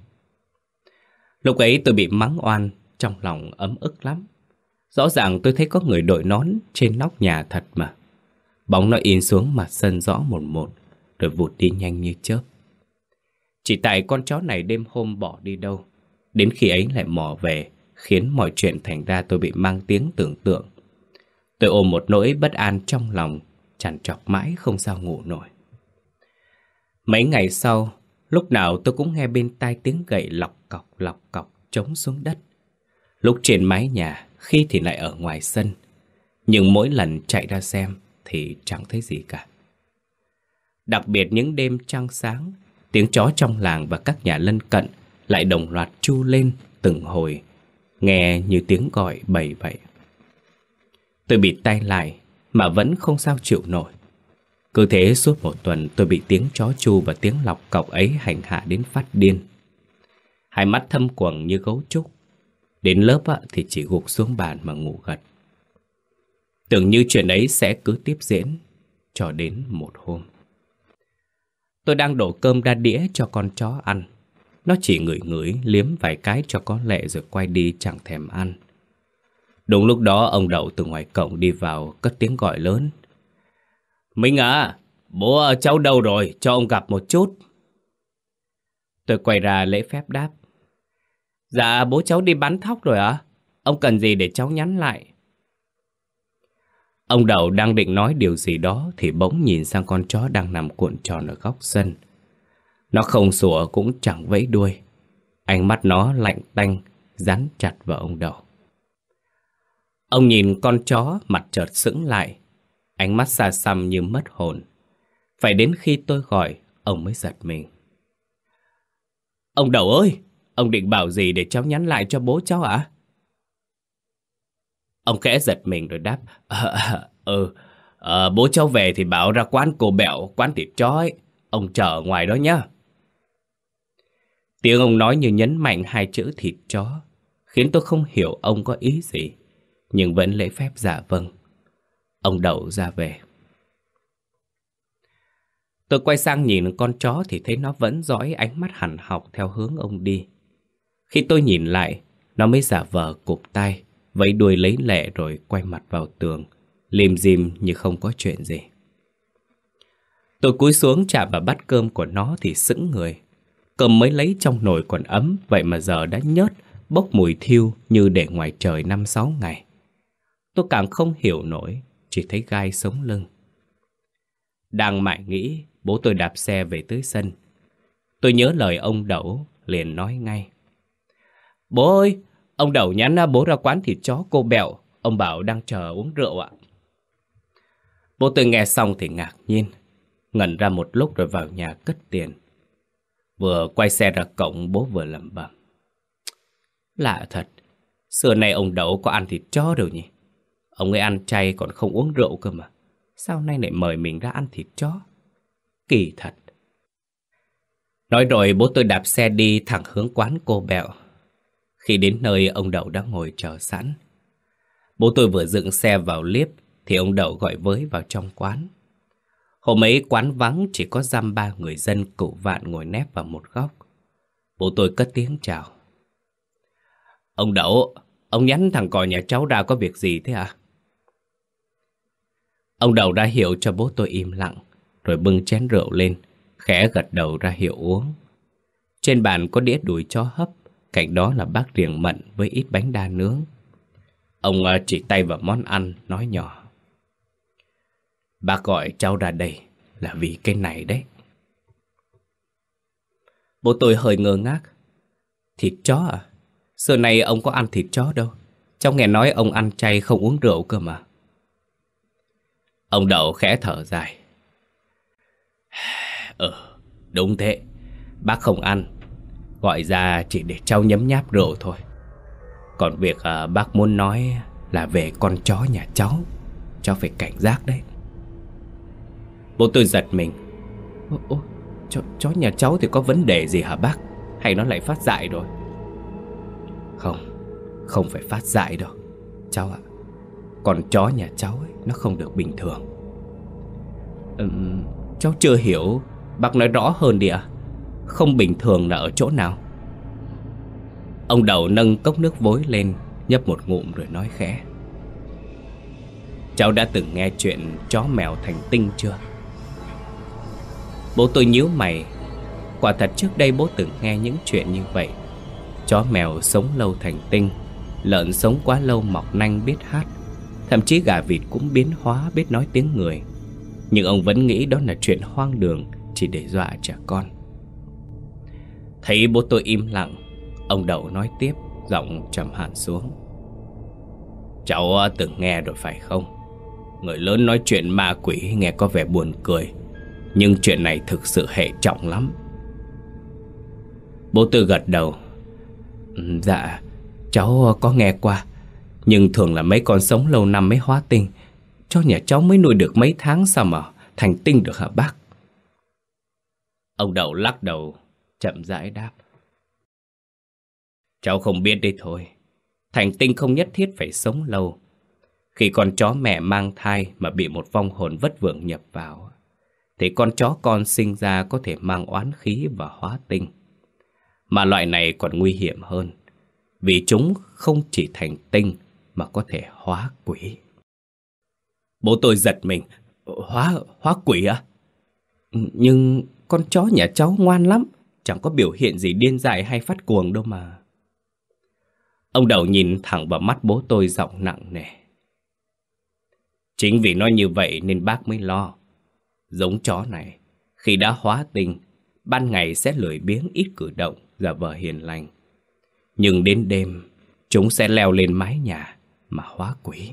Lúc ấy tôi bị mắng oan, trong lòng ấm ức lắm. Rõ ràng tôi thấy có người đội nón trên nóc nhà thật mà. Bóng nó in xuống mặt sân rõ một một, rồi vụt đi nhanh như chớp. Chỉ tại con chó này đêm hôm bỏ đi đâu, đến khi ấy lại mò về, khiến mọi chuyện thành ra tôi bị mang tiếng tưởng tượng. Tôi ôm một nỗi bất an trong lòng, trằn trọc mãi không sao ngủ nổi. Mấy ngày sau, lúc nào tôi cũng nghe bên tai tiếng gậy lọc cọc trống xuống đất. Lúc trên mái nhà, khi thì lại ở ngoài sân. Nhưng mỗi lần chạy ra xem thì chẳng thấy gì cả. Đặc biệt những đêm trăng sáng, tiếng chó trong làng và các nhà lân cận lại đồng loạt tru lên từng hồi, nghe như tiếng gọi bầy vậy. Tôi bịt tai lại mà vẫn không sao chịu nổi. Cứ thế suốt một tuần tôi bị tiếng chó tru và tiếng lọc cọc ấy hành hạ đến phát điên. Hai mắt thâm quầng như gấu trúc. Đến lớp thì chỉ gục xuống bàn mà ngủ gật. Tưởng như chuyện ấy sẽ cứ tiếp diễn cho đến một hôm. Tôi đang đổ cơm ra đĩa cho con chó ăn. Nó chỉ ngửi ngửi liếm vài cái cho có lệ rồi quay đi chẳng thèm ăn. Đúng lúc đó ông Đậu từ ngoài cổng đi vào cất tiếng gọi lớn: Minh à, bố cháu đâu rồi, cho ông gặp một chút. Tôi quay ra lễ phép đáp: Dạ bố cháu đi bắn thóc rồi ạ. Ông cần gì để cháu nhắn lại? Ông Đậu đang định nói điều gì đó thì bỗng nhìn sang con chó đang nằm cuộn tròn ở góc sân. Nó không sủa cũng chẳng vẫy đuôi. Ánh mắt nó lạnh tanh, dán chặt vào ông Đậu. Ông nhìn con chó, mặt chợt sững lại, ánh mắt xa xăm như mất hồn. Phải đến khi tôi gọi, ông mới giật mình. Ông Đậu ơi, ông định bảo gì để cháu nhắn lại cho bố cháu ạ? Ông khẽ giật mình rồi đáp: Bố cháu về thì bảo ra quán cô Bẹo, quán thịt chó ấy. Ông chờ ở ngoài đó nhá. Tiếng ông nói như nhấn mạnh hai chữ thịt chó, khiến tôi không hiểu ông có ý gì, nhưng vẫn lễ phép dạ vâng. Ông Đậu ra về. Tôi quay sang nhìn con chó thì thấy nó vẫn dõi ánh mắt hằn học theo hướng ông đi. Khi tôi nhìn lại, nó mới giả vờ cụp tay, vẫy đuôi lấy lệ rồi quay mặt vào tường, lim dim như không có chuyện gì. Tôi cúi xuống chạm vào bát cơm của nó thì sững người. Cơm mới lấy trong nồi còn ấm, vậy mà giờ đã nhớt, bốc mùi thiêu như để ngoài trời 5-6 ngày. Tôi càng không hiểu nổi, chỉ thấy gai sống lưng. Đang mải nghĩ, bố tôi đạp xe về tới sân. Tôi nhớ lời ông Đậu, liền nói ngay: Bố ơi, ông Đậu nhắn bố ra quán thịt chó cô Bẹo, ông bảo đang chờ uống rượu ạ. Bố tôi nghe xong thì ngạc nhiên, ngẩn ra một lúc rồi vào nhà cất tiền. Vừa quay xe ra cổng, bố vừa lẩm bẩm: Lạ thật, xưa nay ông Đậu có ăn thịt chó đâu nhỉ? Ông ấy ăn chay còn không uống rượu cơ mà, sao nay lại mời mình ra ăn thịt chó? Kỳ thật. Nói rồi bố tôi đạp xe đi thẳng hướng quán cô Bẹo. Khi đến nơi, ông Đậu đã ngồi chờ sẵn. Bố tôi vừa dựng xe vào liếp thì ông Đậu gọi với vào trong quán. Hôm ấy quán vắng, chỉ có dăm ba người dân cụu vạn ngồi nép vào một góc. Bố tôi cất tiếng chào: Ông Đậu, ông nhắn thằng cò nhà cháu ra có việc gì thế ạ? Ông Đầu ra hiệu cho bố tôi im lặng, rồi bưng chén rượu lên, khẽ gật đầu ra hiệu uống. Trên bàn có đĩa đùi chó hấp, cạnh đó là bát riềng mận với ít bánh đa nướng. Ông chỉ tay vào món ăn, nói nhỏ: "Bác gọi cháu ra đây là vì cái này đấy." Bố tôi hơi ngơ ngác. "Thịt chó à? Xưa nay ông có ăn thịt chó đâu. Cháu nghe nói ông ăn chay không uống rượu cơ mà." Ông Đậu khẽ thở dài. Đúng thế. Bác không ăn, gọi ra chỉ để cháu nhấm nháp rượu thôi. Còn việc bác muốn nói là về con chó nhà cháu phải cảnh giác đấy." Bố tôi giật mình. Chó nhà cháu thì có vấn đề gì hả bác? Hay nó lại phát dại rồi? Không phải phát dại đâu cháu ạ. Con chó nhà cháu ấy, nó không được bình thường. Cháu chưa hiểu, bác nói rõ hơn đi ạ. Không bình thường là ở chỗ nào? Ông Đầu nâng cốc nước vối lên, nhấp một ngụm rồi nói khẽ: "Cháu đã từng nghe chuyện chó mèo thành tinh chưa?" Bố tôi nhíu mày. Quả thật trước đây bố từng nghe những chuyện như vậy. Chó mèo sống lâu thành tinh, lợn sống quá lâu mọc nanh biết hát, thậm chí gà vịt cũng biến hóa biết nói tiếng người. Nhưng ông vẫn nghĩ đó là chuyện hoang đường, chỉ để dọa trẻ con. Thấy bố tôi im lặng, ông Đậu nói tiếp, giọng trầm hẳn xuống: "Cháu từng nghe rồi phải không? Người lớn nói chuyện ma quỷ nghe có vẻ buồn cười, nhưng chuyện này thực sự hệ trọng lắm." Bố tôi gật đầu. "Dạ, cháu có nghe qua. Nhưng thường là mấy con sống lâu năm mới hóa tinh. Chó nhà cháu mới nuôi được mấy tháng sao mà thành tinh được hả bác?" Ông Đậu lắc đầu, chậm rãi đáp: "Cháu không biết đấy thôi. Thành tinh không nhất thiết phải sống lâu. Khi con chó mẹ mang thai mà bị một vong hồn vất vưởng nhập vào, thì con chó con sinh ra có thể mang oán khí và hóa tinh. Mà loại này còn nguy hiểm hơn, vì chúng không chỉ thành tinh mà có thể hóa quỷ." Bố tôi giật mình. Hóa quỷ à? Nhưng con chó nhà cháu ngoan lắm, chẳng có biểu hiện gì điên dại hay phát cuồng đâu mà. Ông Đầu nhìn thẳng vào mắt bố tôi, giọng nặng nề: "Chính vì nó như vậy nên bác mới lo. Giống chó này, khi đã hóa tinh, ban ngày sẽ lười biếng ít cử động, giả vờ hiền lành. Nhưng đến đêm, chúng sẽ leo lên mái nhà mà hóa quỷ."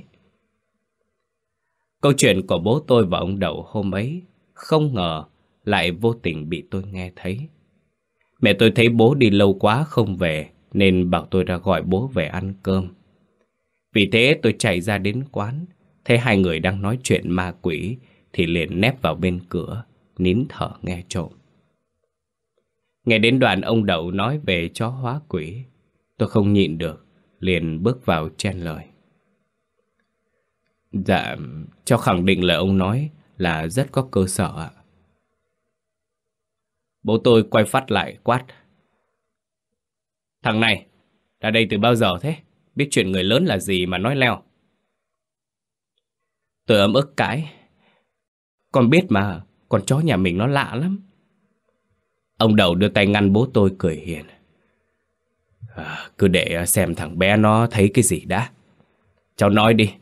Câu chuyện của bố tôi và ông Đậu hôm ấy không ngờ lại vô tình bị tôi nghe thấy. Mẹ tôi thấy bố đi lâu quá không về, nên bảo tôi ra gọi bố về ăn cơm. Vì thế tôi chạy ra đến quán, thấy hai người đang nói chuyện ma quỷ thì liền nép vào bên cửa, nín thở nghe trộm. Nghe đến đoạn ông Đậu nói về chó hóa quỷ, tôi không nhịn được, liền bước vào chen lời: "Dạ, cháu khẳng định lời ông nói là rất có cơ sở ạ." Bố tôi quay phát lại quát: "Thằng này, ra đây từ bao giờ thế? Biết chuyện người lớn là gì mà nói leo?" Tôi ấm ức cãi: "Con biết mà, con chó nhà mình nó lạ lắm." Ông Đầu đưa tay ngăn bố tôi, cười hiền: Cứ để xem thằng bé nó thấy cái gì đã. Cháu nói đi."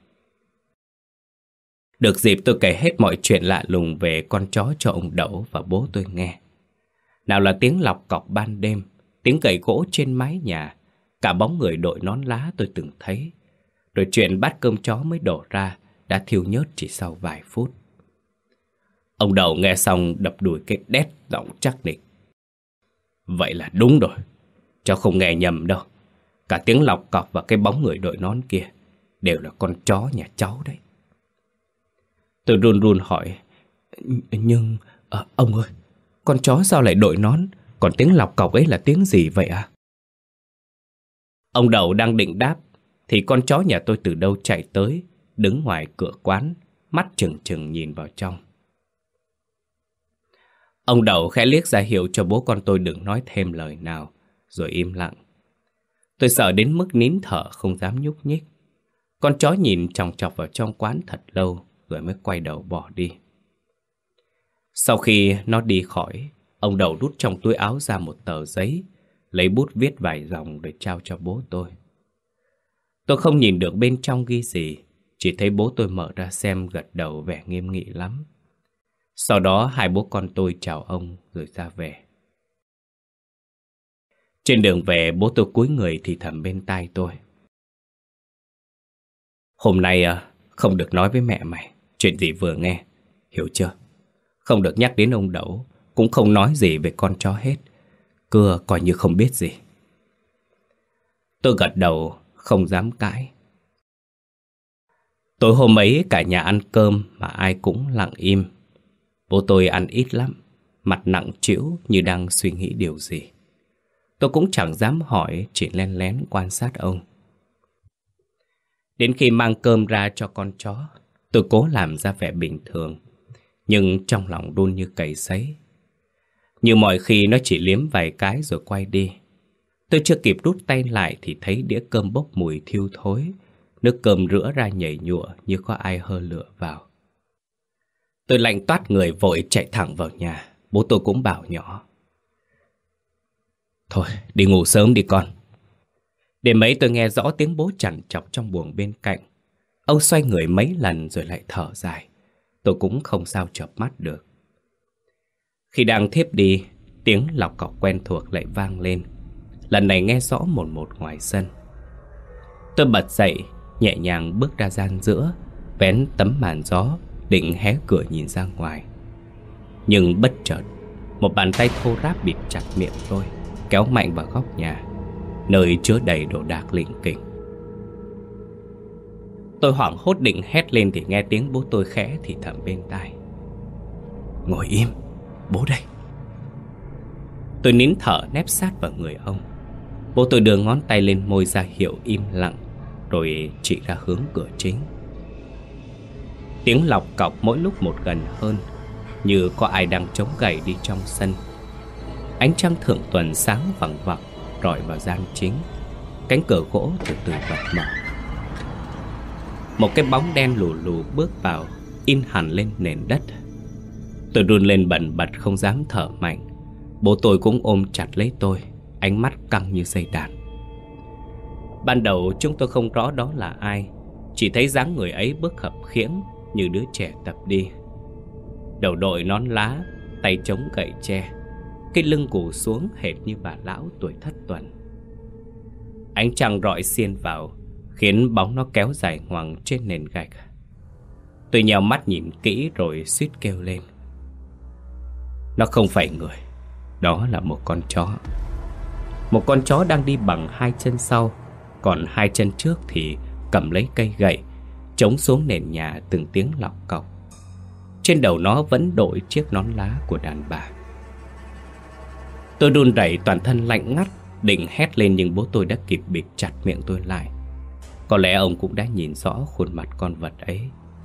Được dịp tôi kể hết mọi chuyện lạ lùng về con chó cho ông Đậu và bố tôi nghe. Nào là tiếng lọc cọc ban đêm, tiếng gậy gỗ trên mái nhà, cả bóng người đội nón lá tôi từng thấy. Rồi chuyện bát cơm chó mới đổ ra đã thiêu nhớt chỉ sau vài phút. Ông Đậu nghe xong đập đùi cái đét, giọng chắc nịch: "Vậy là đúng rồi, cháu không nghe nhầm đâu. Cả tiếng lọc cọc và cái bóng người đội nón kia đều là con chó nhà cháu đấy." Tôi run run hỏi: Nhưng ông ơi, con chó sao lại đội nón? Còn tiếng lọc cọc ấy là tiếng gì vậy à?" Ông Đậu đang định đáp thì con chó nhà tôi từ đâu chạy tới, đứng ngoài cửa quán, mắt trừng trừng nhìn vào trong. Ông Đậu khẽ liếc ra hiệu cho bố con tôi đừng nói thêm lời nào, rồi im lặng. Tôi sợ đến mức nín thở không dám nhúc nhích. Con chó nhìn chòng chọc vào trong quán thật lâu, rồi mới quay đầu bỏ đi. Sau khi nó đi khỏi, ông Đậu rút trong túi áo ra một tờ giấy, lấy bút viết vài dòng để trao cho bố tôi. Tôi không nhìn được bên trong ghi gì, chỉ thấy bố tôi mở ra xem, gật đầu vẻ nghiêm nghị lắm. Sau đó hai bố con tôi chào ông rồi ra về. Trên đường về, bố tôi cúi người thì thầm bên tai tôi: "Hôm nay không được nói với mẹ mày chuyện gì vừa nghe, hiểu chưa? Không được nhắc đến ông Đậu, cũng không nói gì về con chó hết. Cứ coi như không biết gì." Tôi gật đầu, không dám cãi. Tối hôm ấy cả nhà ăn cơm mà ai cũng lặng im. Bố tôi ăn ít lắm, mặt nặng trĩu như đang suy nghĩ điều gì. Tôi cũng chẳng dám hỏi, chỉ len lén quan sát ông. Đến khi mang cơm ra cho con chó, tôi cố làm ra vẻ bình thường, nhưng trong lòng run như cầy sấy. Như mọi khi, nó chỉ liếm vài cái rồi quay đi. Tôi chưa kịp rút tay lại thì thấy đĩa cơm bốc mùi thiêu thối, nước cơm rữa ra nhảy nhụa như có ai hơ lửa vào. Tôi lạnh toát người vội chạy thẳng vào nhà. Bố tôi cũng bảo nhỏ: "Thôi đi ngủ sớm đi con." Đêm ấy tôi nghe rõ tiếng bố trằn trọc trong buồng bên cạnh. Ông xoay người mấy lần rồi lại thở dài. Tôi cũng không sao chợp mắt được. Khi đang thiếp đi, tiếng lọc cọc quen thuộc lại vang lên. Lần này nghe rõ mồn một ngoài sân. Tôi bật dậy, nhẹ nhàng bước ra gian giữa, vén tấm màn gió, định hé cửa nhìn ra ngoài. Nhưng bất chợt, một bàn tay thô ráp bịt chặt miệng tôi, kéo mạnh vào góc nhà, nơi chứa đầy đồ đạc lỉnh kỉnh. Tôi hoảng hốt định hét lên thì nghe tiếng bố tôi khẽ thì thầm bên tai: "Ngồi im, bố đây." Tôi nín thở nép sát vào người ông. Bố tôi đưa ngón tay lên môi ra hiệu im lặng, rồi chỉ ra hướng cửa chính. Tiếng lọc cọc mỗi lúc một gần hơn, như có ai đang chống gậy đi trong sân. Ánh trăng thượng tuần sáng vằng vặc rọi vào gian chính. Cánh cửa gỗ từ từ bật mở. Một cái bóng đen lù lù bước vào, in hẳn lên nền đất. Tôi run lên bần bật không dám thở mạnh. Bố tôi cũng ôm chặt lấy tôi, ánh mắt căng như dây đàn. Ban đầu chúng tôi không rõ đó là ai, chỉ thấy dáng người ấy bước khập khiễng như đứa trẻ tập đi. Đầu đội nón lá, tay chống gậy tre, cái lưng gù xuống hệt như bà lão tuổi thất tuần. Ánh trăng rọi xiên vào, khiến bóng nó kéo dài ngoằng trên nền gạch. Tôi nheo mắt nhìn kỹ rồi suýt kêu lên: "Nó không phải người, đó là một con chó." Một con chó đang đi bằng hai chân sau, còn hai chân trước thì cầm lấy cây gậy, chống xuống nền nhà từng tiếng lọc cọc. Trên đầu nó vẫn đội chiếc nón lá của đàn bà. Tôi run rẩy, toàn thân lạnh ngắt, định hét lên nhưng bố tôi đã kịp bịt chặt miệng tôi lại. Có lẽ ông cũng đã nhìn rõ khuôn mặt con vật ấy.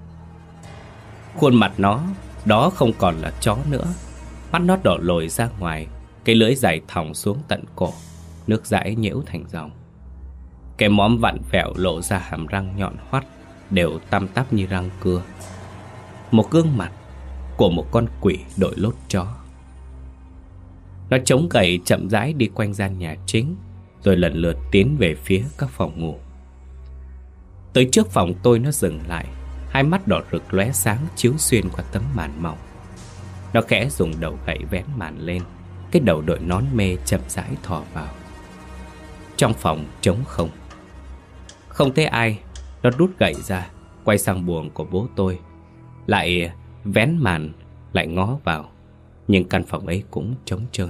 Khuôn mặt nó, đó không còn là chó nữa. Mắt nó đỏ lồi ra ngoài, cái lưỡi dài thòng xuống tận cổ, nước dãi nhễu thành dòng. Cái móm vặn vẹo lộ ra hàm răng nhọn hoắt, đều tăm tắp như răng cưa. Một gương mặt của một con quỷ đội lốt chó. Nó chống gậy chậm rãi đi quanh gian nhà chính, rồi lần lượt tiến về phía các phòng ngủ. Tới trước phòng tôi nó dừng lại, hai mắt đỏ rực lóe sáng chiếu xuyên qua tấm màn mỏng. Nó khẽ dùng đầu gậy vén màn lên, cái đầu đội nón mê chậm rãi thò vào. Trong phòng trống không. Không thấy ai, nó rút gậy ra, quay sang buồng của bố tôi, lại vén màn, lại ngó vào. Nhưng căn phòng ấy cũng trống trơn.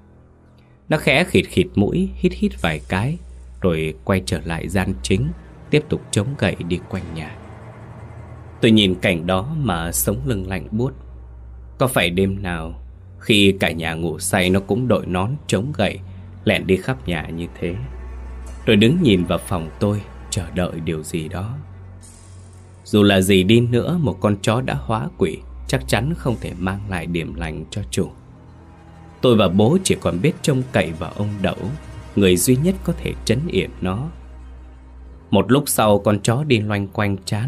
Nó khẽ khịt khịt mũi, hít hít vài cái, rồi quay trở lại gian chính, tiếp tục chống gậy đi quanh nhà. Tôi nhìn cảnh đó mà sống lưng lạnh buốt. Có phải đêm nào khi cả nhà ngủ say nó cũng đội nón chống gậy lẹn đi khắp nhà như thế, rồi đứng nhìn vào phòng tôi chờ đợi điều gì đó. Dù là gì đi nữa, một con chó đã hóa quỷ chắc chắn không thể mang lại điểm lành cho chủ. Tôi và bố chỉ còn biết trông cậy vào ông Đẩu, người duy nhất có thể trấn yểm nó. Một lúc sau, con chó đi loanh quanh chán,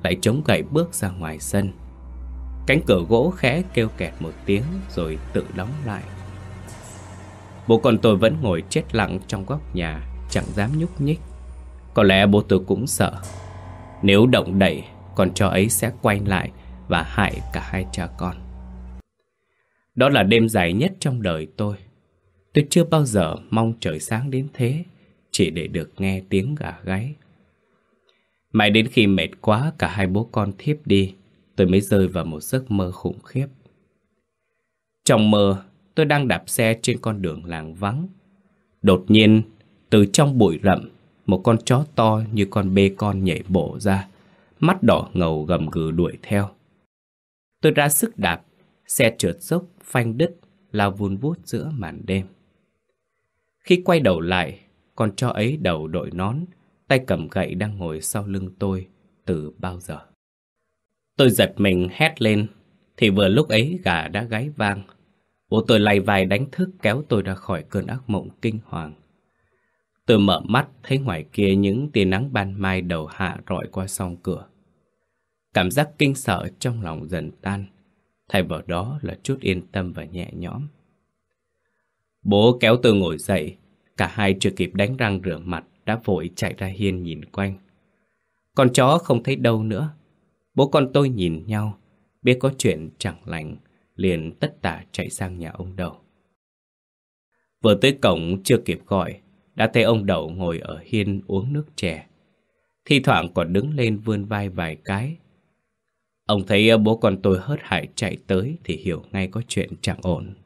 lại chống gậy bước ra ngoài sân. Cánh cửa gỗ khẽ kêu kẹt một tiếng rồi tự đóng lại. Bố con tôi vẫn ngồi chết lặng trong góc nhà, chẳng dám nhúc nhích. Có lẽ bố tôi cũng sợ, nếu động đậy con chó ấy sẽ quay lại và hại cả hai cha con. Đó là đêm dài nhất trong đời tôi. Tôi chưa bao giờ mong trời sáng đến thế, chỉ để được nghe tiếng gà gáy. Mãi đến khi mệt quá cả hai bố con thiếp đi, tôi mới rơi vào một giấc mơ khủng khiếp. Trong mơ, tôi đang đạp xe trên con đường làng vắng. Đột nhiên, từ trong bụi rậm, một con chó to như con bê con nhảy bổ ra, mắt đỏ ngầu gầm gừ đuổi theo. Tôi ra sức đạp, xe trượt dốc, phanh đứt, lao vun vút giữa màn đêm. Khi quay đầu lại, con chó ấy đầu đội nón, tay cầm gậy đang ngồi sau lưng tôi từ bao giờ. Tôi giật mình hét lên, thì vừa lúc ấy gà đã gáy vang. Bố tôi lay vai đánh thức kéo tôi ra khỏi cơn ác mộng kinh hoàng. Tôi mở mắt thấy ngoài kia những tia nắng ban mai đầu hạ rọi qua song cửa. Cảm giác kinh sợ trong lòng dần tan, thay vào đó là chút yên tâm và nhẹ nhõm. Bố kéo tôi ngồi dậy, cả hai chưa kịp đánh răng rửa mặt đã vội chạy ra hiên nhìn quanh. Con chó không thấy đâu nữa. Bố con tôi nhìn nhau, biết có chuyện chẳng lành, liền tất tả chạy sang nhà ông Đậu. Vừa tới cổng chưa kịp gọi, đã thấy ông Đậu ngồi ở hiên uống nước chè. Thi thoảng còn đứng lên vươn vai vài cái. Ông thấy bố con tôi hớt hải chạy tới thì hiểu ngay có chuyện chẳng ổn.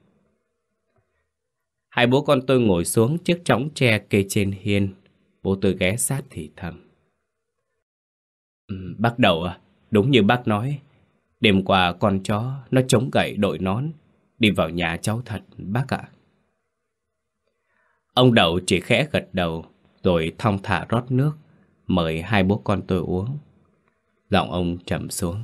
Hai bố con tôi ngồi xuống chiếc chõng tre kê trên hiên. Bố tôi ghé sát thì thầm. Bác Đậu à, đúng như bác nói, đêm qua con chó nó chống gậy đội nón đi vào nhà cháu thật bác ạ. Ông Đậu chỉ khẽ gật đầu rồi thong thả rót nước mời hai bố con tôi uống. Giọng ông trầm xuống.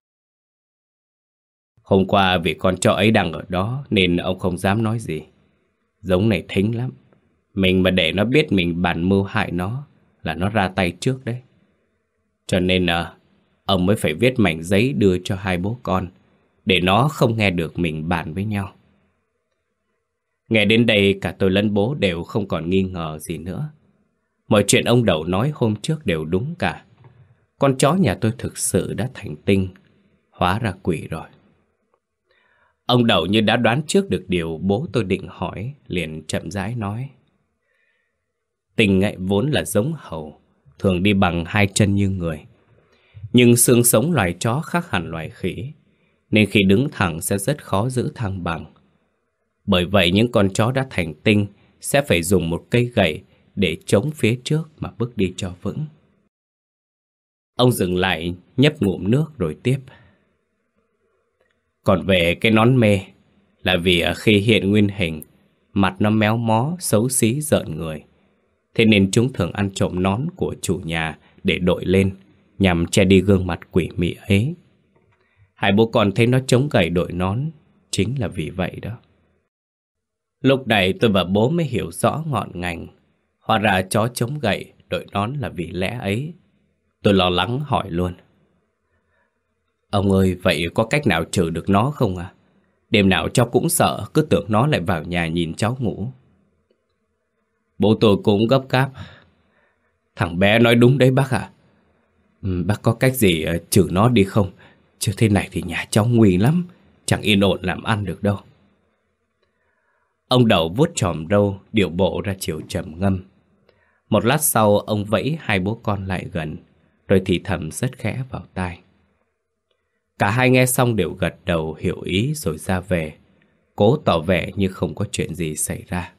Hôm qua vì con chó ấy đang ở đó nên ông không dám nói gì. Giống này thính lắm. Mình mà để nó biết mình bàn mưu hại nó là nó ra tay trước đấy. Cho nên ông mới phải viết mảnh giấy đưa cho hai bố con để nó không nghe được mình bàn với nhau. Nghe đến đây cả tôi lẫn bố đều không còn nghi ngờ gì nữa. Mọi chuyện ông Đậu nói hôm trước đều đúng cả. Con chó nhà tôi thực sự đã thành tinh, hóa ra quỷ rồi. Ông Đậu như đã đoán trước được điều bố tôi định hỏi, liền chậm rãi nói. Tinh ấy vốn là giống hầu, thường đi bằng hai chân như người. Nhưng xương sống loài chó khác hẳn loài khỉ, nên khi đứng thẳng sẽ rất khó giữ thăng bằng. Bởi vậy những con chó đã thành tinh sẽ phải dùng một cây gậy để chống phía trước mà bước đi cho vững. Ông dừng lại nhấp ngụm nước rồi tiếp. Còn về cái nón mê là vì khi hiện nguyên hình, mặt nó méo mó, xấu xí, rợn người. Thế nên chúng thường ăn trộm nón của chủ nhà để đội lên, nhằm che đi gương mặt quỷ mị ấy. Hai bố con thấy nó chống gậy đội nón, chính là vì vậy đó. Lúc này tôi và bố mới hiểu rõ ngọn ngành. Hóa ra chó chống gậy đội nón là vì lẽ ấy. Tôi lo lắng hỏi luôn. Ông ơi, vậy có cách nào trừ được nó không à? Đêm nào cháu cũng sợ, cứ tưởng nó lại vào nhà nhìn cháu ngủ. Bố tôi cũng gấp gáp. Thằng bé nói đúng đấy bác ạ. Bác có cách gì trừ nó đi không? Chứ thế này thì nhà cháu nguy lắm, chẳng yên ổn làm ăn được đâu. Ông Đậu vuốt chòm râu, điệu bộ ra chiều trầm ngâm. Một lát sau ông vẫy hai bố con lại gần, rồi thì thầm rất khẽ vào tai. Cả hai nghe xong đều gật đầu hiểu ý rồi ra về, cố tỏ vẻ như không có chuyện gì xảy ra.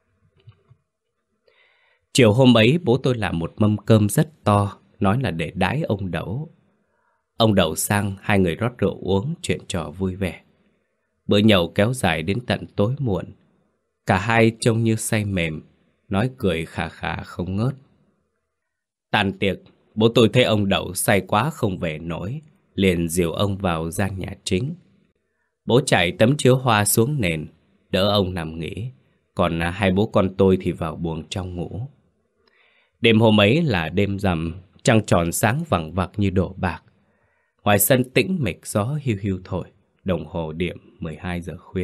Chiều hôm ấy bố tôi làm một mâm cơm rất to, nói là để đãi ông Đậu. Ông Đậu sang, hai người rót rượu uống, chuyện trò vui vẻ. Bữa nhậu kéo dài đến tận tối muộn. Cả hai trông như say mềm, nói cười khà khà không ngớt. Tàn tiệc, bố tôi thấy ông Đậu say quá không về nổi, liền dìu ông vào gian nhà chính. Bố trải tấm chiếu hoa xuống nền, đỡ ông nằm nghỉ, còn hai bố con tôi thì vào buồng trong ngủ. Đêm hôm ấy là đêm rằm, trăng tròn sáng vằng vặc như đổ bạc. Ngoài sân tĩnh mịch, gió hiu hiu thổi, đồng hồ điểm 12 giờ khuya.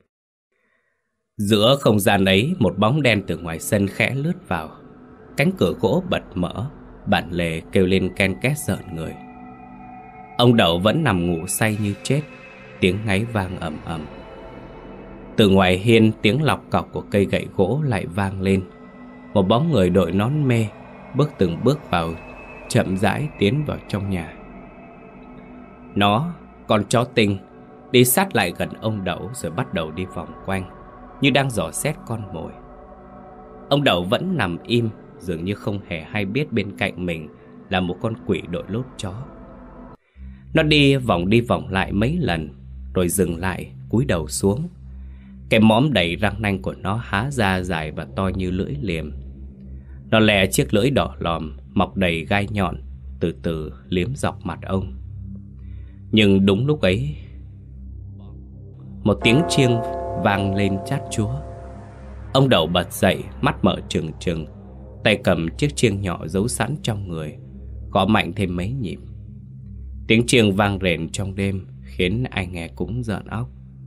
Giữa không gian ấy, một bóng đen từ ngoài sân khẽ lướt vào. Cánh cửa gỗ bật mở, bản lề kêu lên ken két rợn người. Ông Đậu vẫn nằm ngủ say như chết, tiếng ngáy vang ầm ầm. Từ ngoài hiên, tiếng lọc cọc của cây gậy gỗ lại vang lên. Một bóng người đội nón mê bước từng bước vào, chậm rãi tiến vào trong nhà. Nó, con chó Tinh, đi sát lại gần ông Đậu rồi bắt đầu đi vòng quanh, như đang dò xét con mồi. Ông Đậu vẫn nằm im, dường như không hề hay biết bên cạnh mình là một con quỷ đội lốt chó. Nó đi vòng lại mấy lần, rồi dừng lại, cúi đầu xuống. Cái mõm đầy răng nanh của nó há ra dài và to như lưỡi liềm. Nó lè chiếc lưỡi đỏ lòm, mọc đầy gai nhọn, từ từ liếm dọc mặt ông. Nhưng đúng lúc ấy, một tiếng chiêng vang lên chát chúa. Ông Đậu bật dậy, mắt mở trừng trừng, tay cầm chiếc chiêng nhỏ giấu sẵn trong người, gõ mạnh thêm mấy nhịp. Tiếng chiêng vang rền trong đêm, khiến ai nghe cũng rợn óc.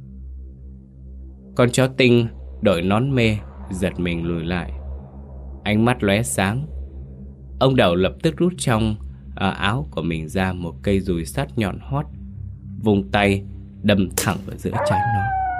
Con chó Tinh đội nón mê giật mình lùi lại, ánh mắt lóe sáng. Ông Đậu lập tức rút trong áo của mình ra một cây dùi sắt nhọn hoắt, vung tay đâm thẳng vào giữa trán nó.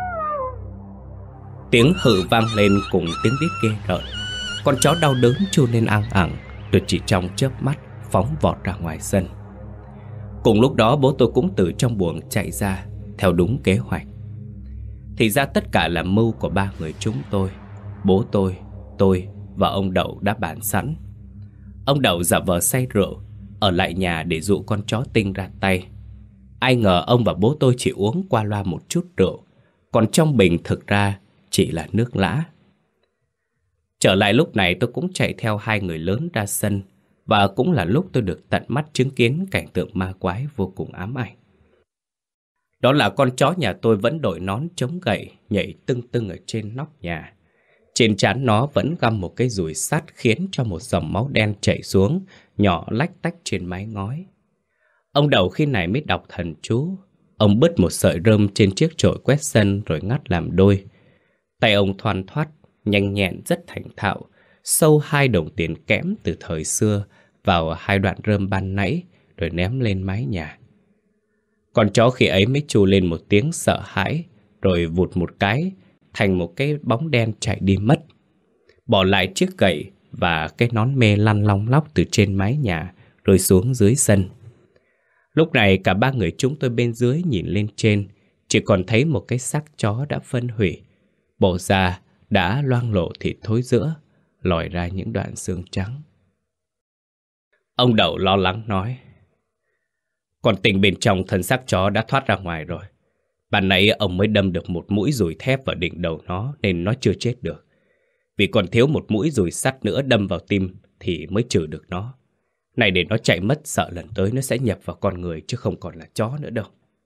Tiếng hự vang lên cùng tiếng rít ghê rợn. Con chó đau đớn chu lên ăng ẳng, rồi chỉ trong chớp mắt phóng vọt ra ngoài sân. Cùng lúc đó bố tôi cũng từ trong buồng chạy ra theo đúng kế hoạch. Thì ra tất cả là mưu của ba người chúng tôi. Bố tôi và ông Đậu đã bàn sẵn. Ông Đậu giả vờ say rượu, ở lại nhà để dụ con chó Tinh ra tay. Ai ngờ ông và bố tôi chỉ uống qua loa một chút rượu, còn trong bình thực ra chỉ là nước lã. Trở lại lúc này tôi cũng chạy theo hai người lớn ra sân, và cũng là lúc tôi được tận mắt chứng kiến cảnh tượng ma quái vô cùng ám ảnh. Đó là con chó nhà tôi vẫn đội nón chống gậy, nhảy tưng tưng ở trên nóc nhà. Trên trán nó vẫn găm một cái dùi sắt, khiến cho một dòng máu đen chảy xuống, nhỏ lách tách trên mái ngói. Ông Đậu khi này mới đọc thần chú. Ông bứt một sợi rơm trên chiếc chổi quét sân rồi ngắt làm đôi. Tay ông thoăn thoắt, nhanh nhẹn rất thành thạo, sâu 2 đồng tiền kẽm từ thời xưa vào 2 đoạn rơm ban nãy, rồi ném lên mái nhà. Con chó khi ấy mới tru lên một tiếng sợ hãi, rồi vụt một cái thành một cái bóng đen chạy đi mất, bỏ lại chiếc gậy và cái nón mê lăn long lóc từ trên mái nhà rơi xuống dưới sân. Lúc này cả ba người chúng tôi bên dưới nhìn lên trên, chỉ còn thấy một cái xác chó đã phân hủy, bộ da đã loang lổ thịt thối rữa, lòi ra những đoạn xương trắng. Ông Đậu lo lắng nói: "Con Tinh bên trong thân xác chó đã thoát ra ngoài rồi. Ban nãy ông mới đâm được một mũi dùi thép vào đỉnh đầu nó nên nó chưa chết được. Vì còn thiếu một mũi dùi sắt nữa đâm vào tim thì mới trừ được nó. Này để nó chạy mất, sợ lần tới nó sẽ nhập vào con người chứ không còn là chó nữa đâu."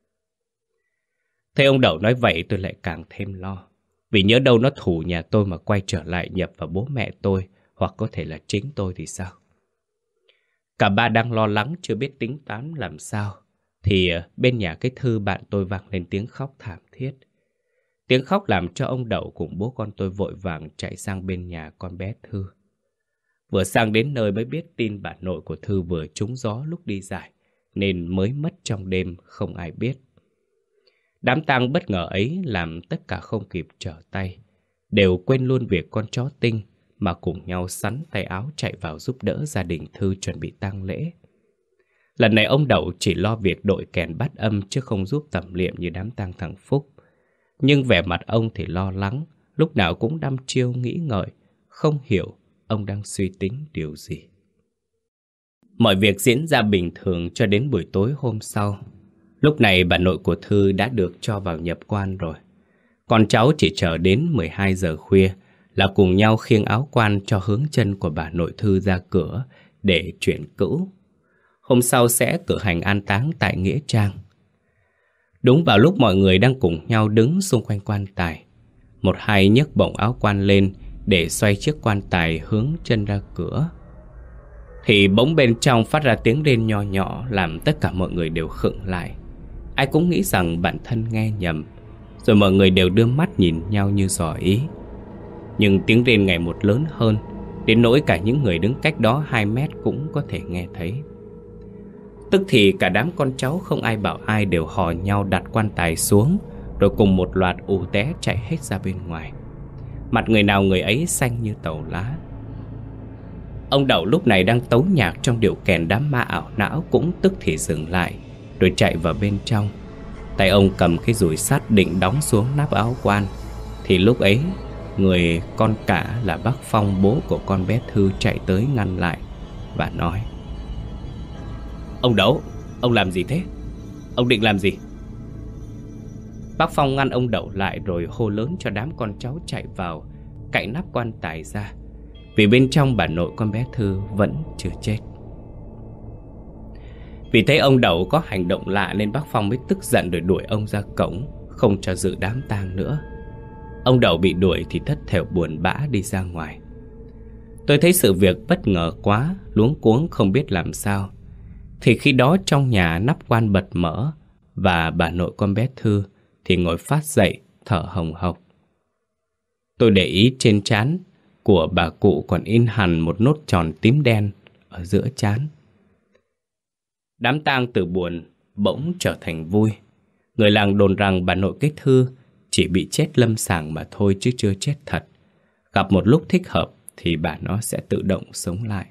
Thấy ông Đậu nói vậy tôi lại càng thêm lo. Vì nhớ đâu nó thủ nhà tôi mà quay trở lại nhập vào bố mẹ tôi, hoặc có thể là chính tôi thì sao? Cả ba đang lo lắng chưa biết tính toán làm sao, thì bên nhà cái Thư bạn tôi vang lên tiếng khóc thảm thiết. Tiếng khóc làm cho ông Đậu cùng bố con tôi vội vàng chạy sang bên nhà con bé Thư. Vừa sang đến nơi mới biết tin bà nội của Thư vừa trúng gió lúc đi giải, nên mới mất trong đêm không ai biết. Đám tang bất ngờ ấy làm tất cả không kịp trở tay, đều quên luôn việc con chó Tinh, mà cùng nhau sắn tay áo chạy vào giúp đỡ gia đình Thư chuẩn bị tang lễ. Lần này ông Đậu chỉ lo việc đội kèn bát âm chứ không giúp tẩm liệm như đám tang thằng Phúc. Nhưng vẻ mặt ông thì lo lắng, lúc nào cũng đăm chiêu nghĩ ngợi, không hiểu ông đang suy tính điều gì. Mọi việc diễn ra bình thường cho đến buổi tối hôm sau. Lúc này bà nội của Thư đã được cho vào nhập quan rồi. Con cháu chỉ chờ đến 12 giờ khuya là cùng nhau khiêng áo quan cho hướng chân của bà nội Thư ra cửa để chuyển cữu. Hôm sau sẽ cử hành an táng tại nghĩa trang. Đúng vào lúc mọi người đang cùng nhau đứng xung quanh quan tài, một hai nhấc bổng áo quan lên để xoay chiếc quan tài hướng chân ra cửa. thì bỗng bên trong phát ra tiếng rên nho nhỏ, làm tất cả mọi người đều khựng lại. Ai cũng nghĩ rằng bản thân nghe nhầm, rồi mọi người đều đưa mắt nhìn nhau như dò ý. Nhưng tiếng rên ngày một lớn hơn, đến nỗi cả những người đứng cách đó 2 mét cũng có thể nghe thấy. Tức thì cả đám con cháu không ai bảo ai đều hò nhau đặt quan tài xuống, rồi cùng một loạt ù té chạy hết ra bên ngoài. Mặt người nào người ấy xanh như tàu lá. Ông Đậu lúc này đang tấu nhạc trong điệu kèn đám ma ảo não cũng tức thì dừng lại, rồi chạy vào bên trong. Tay ông cầm cái dùi sắt định đóng xuống nắp áo quan. Thì lúc ấy, người con cả là bác Phong, bố của con bé Thư, chạy tới ngăn lại và nói: "Ông Đậu, ông làm gì thế? Ông định làm gì?" Bác Phong ngăn ông Đậu lại rồi hô lớn cho đám con cháu chạy vào cạy nắp quan tài ra, vì bên trong bà nội con bé Thư vẫn chưa chết. Vì thấy ông Đậu có hành động lạ nên bác Phong mới tức giận rồi đuổi ông ra cổng, không cho dự đám tang nữa. Ông Đậu bị đuổi thì thất thểu buồn bã đi ra ngoài. Tôi thấy sự việc bất ngờ quá, luống cuống không biết làm sao. Thì khi đó trong nhà nắp quan bật mở, và bà nội con bé Thư thì ngồi phát dậy thở hồng hộc. Tôi để ý trên trán của bà cụ còn in hằn một nốt tròn tím đen ở giữa trán. Đám tang từ buồn bỗng trở thành vui. Người làng đồn rằng bà nội cái Thư chỉ bị chết lâm sàng mà thôi chứ chưa chết thật. Gặp một lúc thích hợp thì bà nó sẽ tự động sống lại.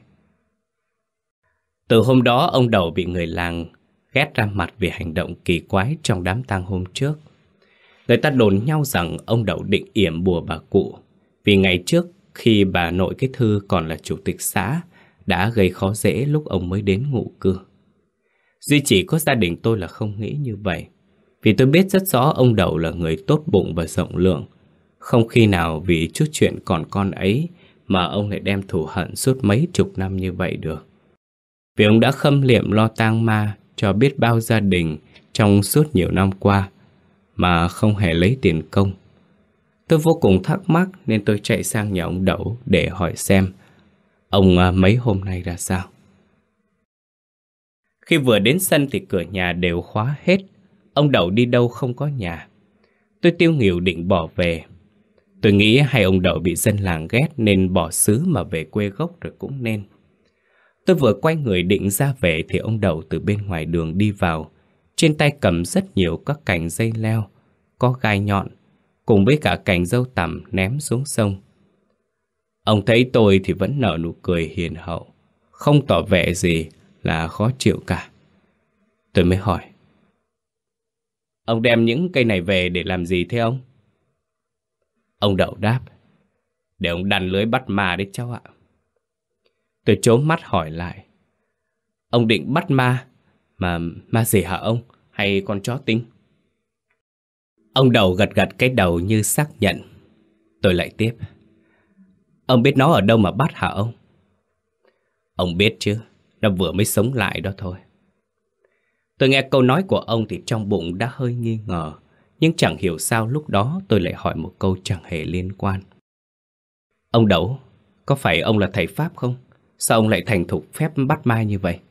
Từ hôm đó ông Đậu bị người làng ghét ra mặt vì hành động kỳ quái trong đám tang hôm trước. Người ta đồn nhau rằng ông Đậu định yểm bùa bà cụ, vì ngày trước khi bà nội cái Thư còn là chủ tịch xã đã gây khó dễ lúc ông mới đến ngụ cư. Duy chỉ có gia đình tôi là không nghĩ như vậy, vì tôi biết rất rõ ông Đậu là người tốt bụng và rộng lượng. Không khi nào vì chút chuyện còn con ấy mà ông lại đem thù hận suốt mấy chục năm như vậy được. Vì ông đã khâm liệm lo tang ma cho biết bao gia đình trong suốt nhiều năm qua mà không hề lấy tiền công. Tôi vô cùng thắc mắc nên tôi chạy sang nhà ông Đậu để hỏi xem ông mấy hôm nay ra sao. Khi vừa đến sân thì cửa nhà đều khóa hết. Ông Đậu đi đâu không có nhà. Tôi tiêu nghỉu định bỏ về. Tôi nghĩ hay ông Đậu bị dân làng ghét nên bỏ xứ mà về quê gốc rồi cũng nên. Tôi vừa quay người định ra về thì ông Đậu từ bên ngoài đường đi vào, trên tay cầm rất nhiều các cành dây leo có gai nhọn, cùng với cả cành dâu tằm ném xuống sông. Ông thấy tôi thì vẫn nở nụ cười hiền hậu, không tỏ vẻ gì là khó chịu cả. Tôi mới hỏi: "Ông đem những cây này về để làm gì thế ông?" Ông Đậu đáp: "Để ông đằn lưới bắt ma đấy cháu ạ." Tôi trố mắt hỏi lại: "Ông định bắt ma? Mà ma gì hả ông? Hay con chó tinh?" Ông Đậu gật gật cái đầu như xác nhận. Tôi lại tiếp: "Ông biết nó ở đâu mà bắt hả ông?" "Ông biết chứ, nó vừa mới sống lại đó thôi." Tôi nghe câu nói của ông thì trong bụng đã hơi nghi ngờ, nhưng chẳng hiểu sao lúc đó tôi lại hỏi một câu chẳng hề liên quan: "Ông Đậu, có phải ông là thầy Pháp không? Sao ông lại thành thục phép bắt ma như vậy?"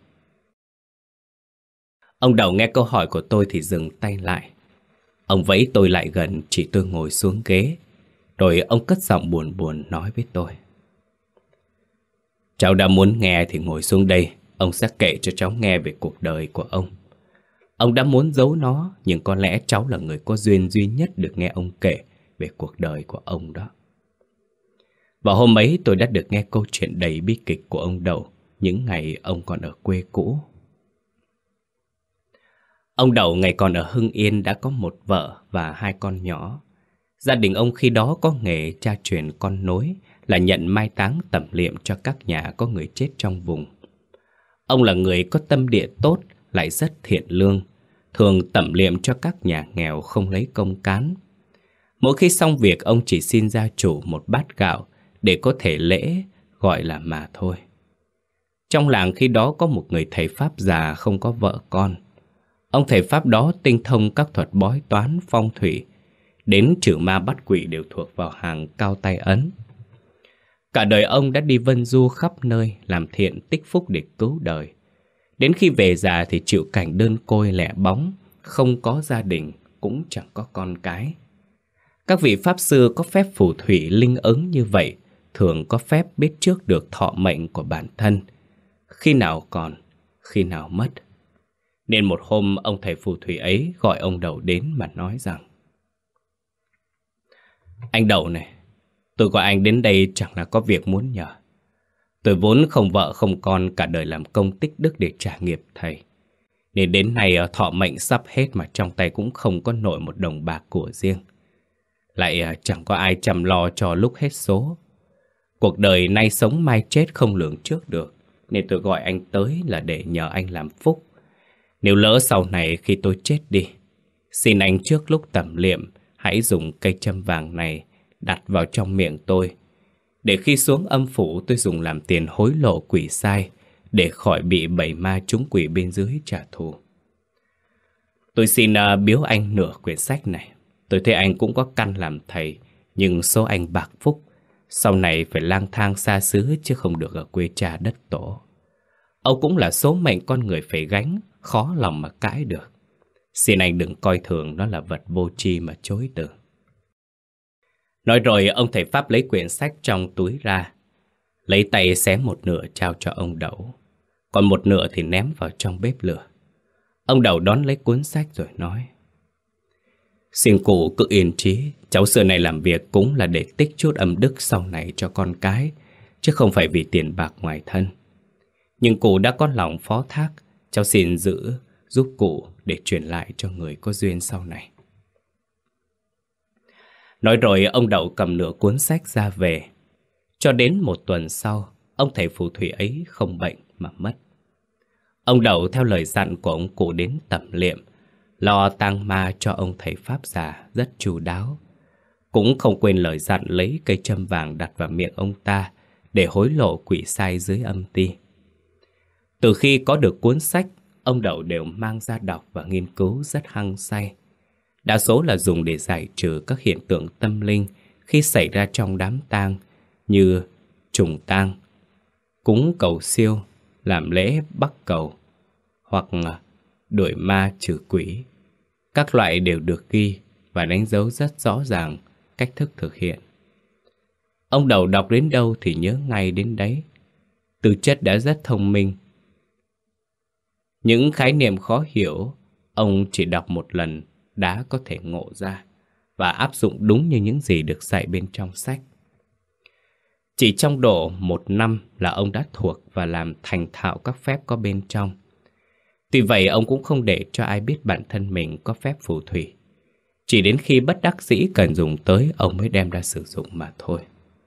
Ông Đậu nghe câu hỏi của tôi thì dừng tay lại. Ông vẫy tôi lại gần, chỉ tôi ngồi xuống ghế. Rồi ông cất giọng buồn buồn nói với tôi: "Cháu đã muốn nghe thì ngồi xuống đây. Ông sẽ kể cho cháu nghe về cuộc đời của ông. Ông đã muốn giấu nó, nhưng có lẽ cháu là người có duyên duy nhất được nghe ông kể về cuộc đời của ông đó." Và hôm ấy tôi đã được nghe câu chuyện đầy bi kịch của ông Đậu những ngày ông còn ở quê cũ. Ông Đậu ngày còn ở Hưng Yên đã có một vợ và 2 con nhỏ. Gia đình ông khi đó có nghề cha truyền con nối là nhận mai táng tẩm liệm cho các nhà có người chết trong vùng. Ông là người có tâm địa tốt, lại rất thiện lương, thường tẩm liệm cho các nhà nghèo không lấy công cán. Mỗi khi xong việc ông chỉ xin gia chủ một bát gạo để có thể lễ, gọi là mà thôi. Trong làng khi đó có một người thầy Pháp già không có vợ con. Ông thầy Pháp đó tinh thông các thuật bói toán, phong thủy, đến trừ ma bắt quỷ đều thuộc vào hàng cao tay ấn. Cả đời ông đã đi vân du khắp nơi làm thiện tích phúc để cứu đời. Đến khi về già thì chịu cảnh đơn côi lẻ bóng, không có gia đình, cũng chẳng có con cái. Các vị pháp sư có phép phù thủy linh ứng như vậy thường có phép biết trước được thọ mệnh của bản thân, khi nào còn, khi nào mất. Nên một hôm ông thầy phù thủy ấy gọi ông Đậu đến mà nói rằng: Anh Đậu này, tôi gọi anh đến đây chẳng là có việc muốn nhờ. Tôi vốn không vợ không con, cả đời làm công tích đức để trả nghiệp thầy. Nên đến nay thọ mệnh sắp hết mà trong tay cũng không có nổi một đồng bạc của riêng. Lại chẳng có ai chăm lo cho lúc hết số. Cuộc đời nay sống mai chết không lường trước được, nên tôi gọi anh tới là để nhờ anh làm phúc. Nếu lỡ sau này khi tôi chết đi, xin anh trước lúc tẩm liệm hãy dùng cây châm vàng này đặt vào trong miệng tôi, để khi xuống âm phủ tôi dùng làm tiền hối lộ quỷ sai, để khỏi bị bầy ma trúng quỷ bên dưới trả thù. Tôi xin biếu anh nửa quyển sách này. Tôi thấy anh cũng có căn làm thầy, nhưng số anh bạc phúc, sau này phải lang thang xa xứ chứ không được ở quê cha đất tổ. Âu cũng là số mệnh con người phải gánh, khó lòng mà cãi được. Xin anh đừng coi thường nó là vật vô tri mà chối từ. Nói rồi ông thầy Pháp lấy quyển sách trong túi ra, lấy tay xé một nửa trao cho ông Đậu, còn một nửa thì ném vào trong bếp lửa. Ông Đậu đón lấy cuốn sách rồi nói: Xin cụ cứ yên trí, cháu xưa này làm việc cũng là để tích chút âm đức sau này cho con cái, chứ không phải vì tiền bạc ngoài thân. Nhưng cụ đã có lòng phó thác, cháu xin giữ giúp cụ để truyền lại cho người có duyên sau này. Nói rồi ông Đậu cầm nửa cuốn sách ra về. Cho đến một tuần sau, ông thầy phù thủy ấy không bệnh mà mất. Ông Đậu theo lời dặn của ông cụ đến tẩm liệm, lo tang ma cho ông thầy Pháp già rất chu đáo. Cũng không quên lời dặn lấy cây châm vàng đặt vào miệng ông ta để hối lộ quỷ sai dưới âm ti. Từ khi có được cuốn sách, ông Đậu đều mang ra đọc và nghiên cứu rất hăng say. Đa số là dùng để giải trừ các hiện tượng tâm linh khi xảy ra trong đám tang, như trùng tang, cúng cầu siêu, làm lễ bắt cầu, hoặc đuổi ma trừ quỷ. Các loại đều được ghi và đánh dấu rất rõ ràng cách thức thực hiện. Ông Đậu đọc đến đâu thì nhớ ngay đến đấy. Tư chất đã rất thông minh. Những khái niệm khó hiểu, ông chỉ đọc một lần đã có thể ngộ ra và áp dụng đúng như những gì được dạy bên trong sách. Chỉ trong độ 1 năm là ông đã thuộc và làm thành thạo các phép có bên trong. Tuy vậy ông cũng không để cho ai biết bản thân mình có phép phù thủy. Chỉ đến khi bất đắc dĩ cần dùng tới, ông mới đem ra sử dụng mà thôi.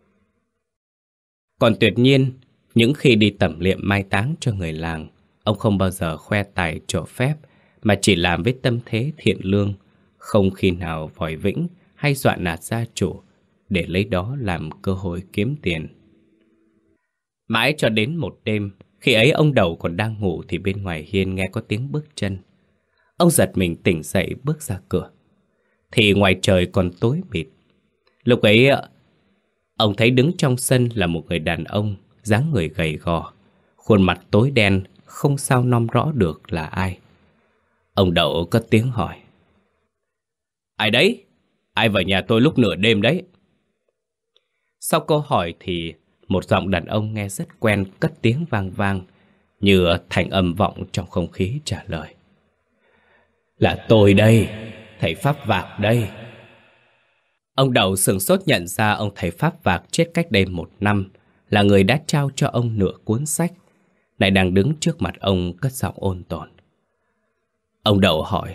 Còn tuyệt nhiên, những khi đi tẩm liệm mai táng cho người làng, ông không bao giờ khoe tài trổ phép, mà chỉ làm với tâm thế thiện lương, không khi nào vòi vĩnh hay dọa nạt gia chủ để lấy đó làm cơ hội kiếm tiền. Mãi cho đến một đêm, khi ấy ông Đậu còn đang ngủ thì bên ngoài hiên nghe có tiếng bước chân. Ông giật mình tỉnh dậy bước ra cửa, thì ngoài trời còn tối mịt. Lúc ấy ông thấy đứng trong sân là một người đàn ông, dáng người gầy gò, khuôn mặt tối đen, không sao nom rõ được là ai. Ông Đậu cất tiếng hỏi: Ai đấy? Ai vào nhà tôi lúc nửa đêm đấy? Sau câu hỏi thì một giọng đàn ông nghe rất quen cất tiếng vang vang, như thành âm vọng trong không khí trả lời: Là tôi đây, thầy Pháp Vạc đây. Ông Đậu sửng sốt nhận ra ông thầy Pháp Vạc chết cách đây 1 năm là người đã trao cho ông nửa cuốn sách, lại đang đứng trước mặt ông cất giọng ôn tồn. Ông Đậu hỏi: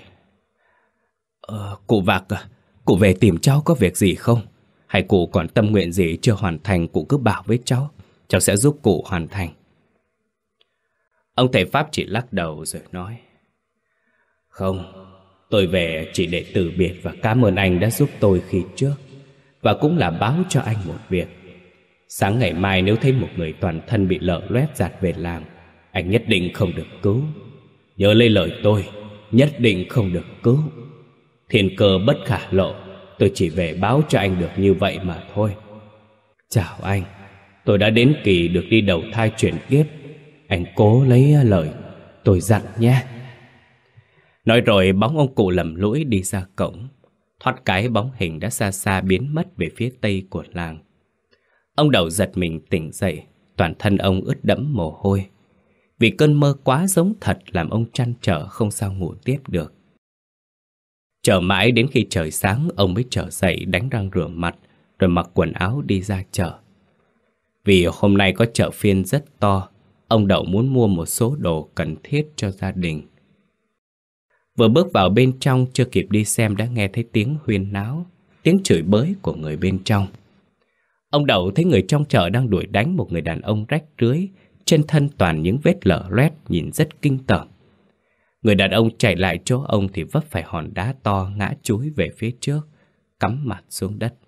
Cụ Vạc à, cụ về tìm cháu có việc gì không? Hay cụ còn tâm nguyện gì chưa hoàn thành, cụ cứ bảo với cháu, cháu sẽ giúp cụ hoàn thành. Ông thầy Pháp chỉ lắc đầu rồi nói: Không, tôi về chỉ để từ biệt và cảm ơn anh đã giúp tôi khi trước, và cũng là báo cho anh một việc. Sáng ngày mai nếu thấy một người toàn thân bị lở loét giạt về làng, anh nhất định không được cứu. Nhớ lấy lời tôi, nhất định không được cứu. Thiên cơ bất khả lộ, tôi chỉ về báo cho anh được như vậy mà thôi. Chào anh, Tôi đã đến kỳ được đi đầu thai chuyển kiếp. Anh cố lấy lời tôi dặn nhé. Nói rồi bóng ông cụ lầm lũi đi ra cổng. Thoát cái bóng hình đã xa xa biến mất về phía tây của làng. Ông Đậu giật mình tỉnh dậy, toàn thân ông ướt đẫm mồ hôi. Vì cơn mơ quá giống thật làm ông trăn trở không sao ngủ tiếp được. Chờ mãi đến khi trời sáng ông mới trở dậy đánh răng rửa mặt rồi mặc quần áo đi ra chợ. Vì hôm nay có chợ phiên rất to, ông Đậu muốn mua một số đồ cần thiết cho gia đình. Vừa bước vào bên trong chưa kịp đi xem đã nghe thấy tiếng huyên náo, tiếng chửi bới của người bên trong. Ông Đậu thấy người trong chợ đang đuổi đánh một người đàn ông rách rưới, trên thân toàn những vết lở loét nhìn rất kinh tởm. Người đàn ông chạy lại chỗ ông thì vấp phải hòn đá to ngã chúi về phía trước, cắm mặt xuống đất.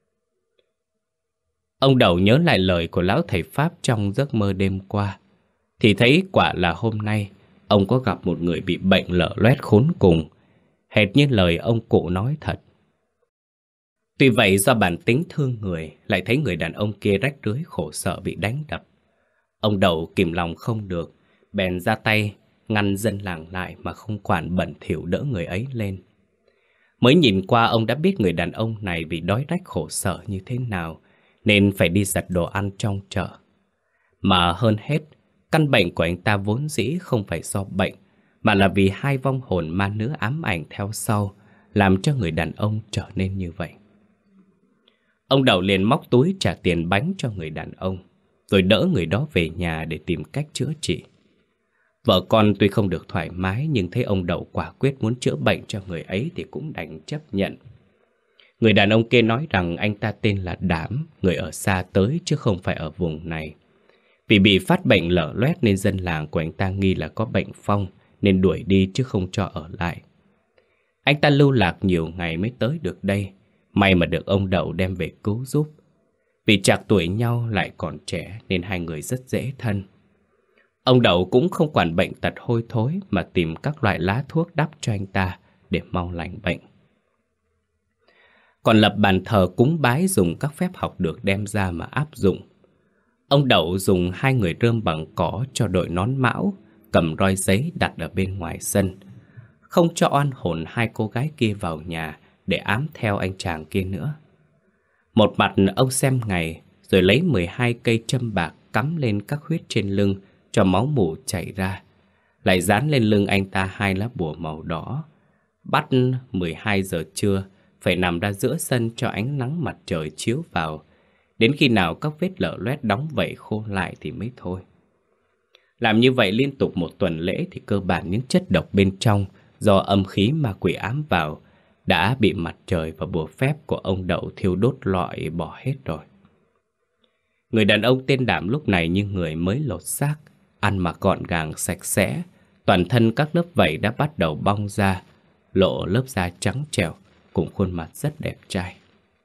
Ông Đậu nhớ lại lời của lão thầy Pháp trong giấc mơ đêm qua, thì thấy quả là hôm nay ông có gặp một người bị bệnh lở loét khốn cùng, hệt như lời ông cụ nói thật. Tuy vậy do bản tính thương người, lại thấy người đàn ông kia rách rưới khổ sở bị đánh đập. Ông Đậu kìm lòng không được, bèn ra tay ngăn dân làng lại mà không quản bẩn thỉu đỡ người ấy lên. Mới nhìn qua ông đã biết người đàn ông này vì đói rách khổ sở như thế nào, nên phải đi giật đồ ăn trong chợ. Mà hơn hết, căn bệnh của anh ta vốn dĩ không phải do bệnh, mà là vì hai vong hồn ma nữ ám ảnh theo sau, làm cho người đàn ông trở nên như vậy. Ông Đậu liền móc túi trả tiền bánh cho người đàn ông, rồi đỡ người đó về nhà để tìm cách chữa trị. Vợ con tuy không được thoải mái, nhưng thấy ông Đậu quả quyết muốn chữa bệnh cho người ấy thì cũng đành chấp nhận. Người đàn ông kia nói rằng anh ta tên là Đảm, người ở xa tới chứ không phải ở vùng này. Vì bị phát bệnh lở loét nên dân làng của anh ta nghi là có bệnh phong, nên đuổi đi chứ không cho ở lại. Anh ta lưu lạc nhiều ngày mới tới được đây, may mà được ông Đậu đem về cứu giúp. Vì chạc tuổi nhau lại còn trẻ nên hai người rất dễ thân. Ông Đậu cũng không quản bệnh tật hôi thối mà tìm các loại lá thuốc đắp cho anh ta để mau lành bệnh. Còn lập bàn thờ cúng bái dùng các phép học được đem ra mà áp dụng. Ông Đậu dùng hai người rơm bằng cỏ cho đội nón mão, cầm roi giấy đặt ở bên ngoài sân, không cho oan hồn hai cô gái kia vào nhà để ám theo anh chàng kia nữa. Một mặt ông xem ngày, rồi lấy 12 cây châm bạc cắm lên các huyết trên lưng cho máu mủ chảy ra, lại dán lên lưng anh ta hai lá bùa màu đỏ. Bắt 12 giờ trưa phải nằm ra giữa sân cho ánh nắng mặt trời chiếu vào, đến khi nào các vết lở loét đóng vảy khô lại thì mới thôi. Làm như vậy liên tục một tuần lễ thì cơ bản những chất độc bên trong do âm khí ma quỷ ám vào đã bị mặt trời và bùa phép của ông Đậu thiêu đốt loại bỏ hết rồi. Người đàn ông tên Đảm lúc này như người mới lột xác, ăn mặc gọn gàng sạch sẽ, toàn thân các lớp vảy đã bắt đầu bong ra, lộ lớp da trắng trẻo cùng khuôn mặt rất đẹp trai.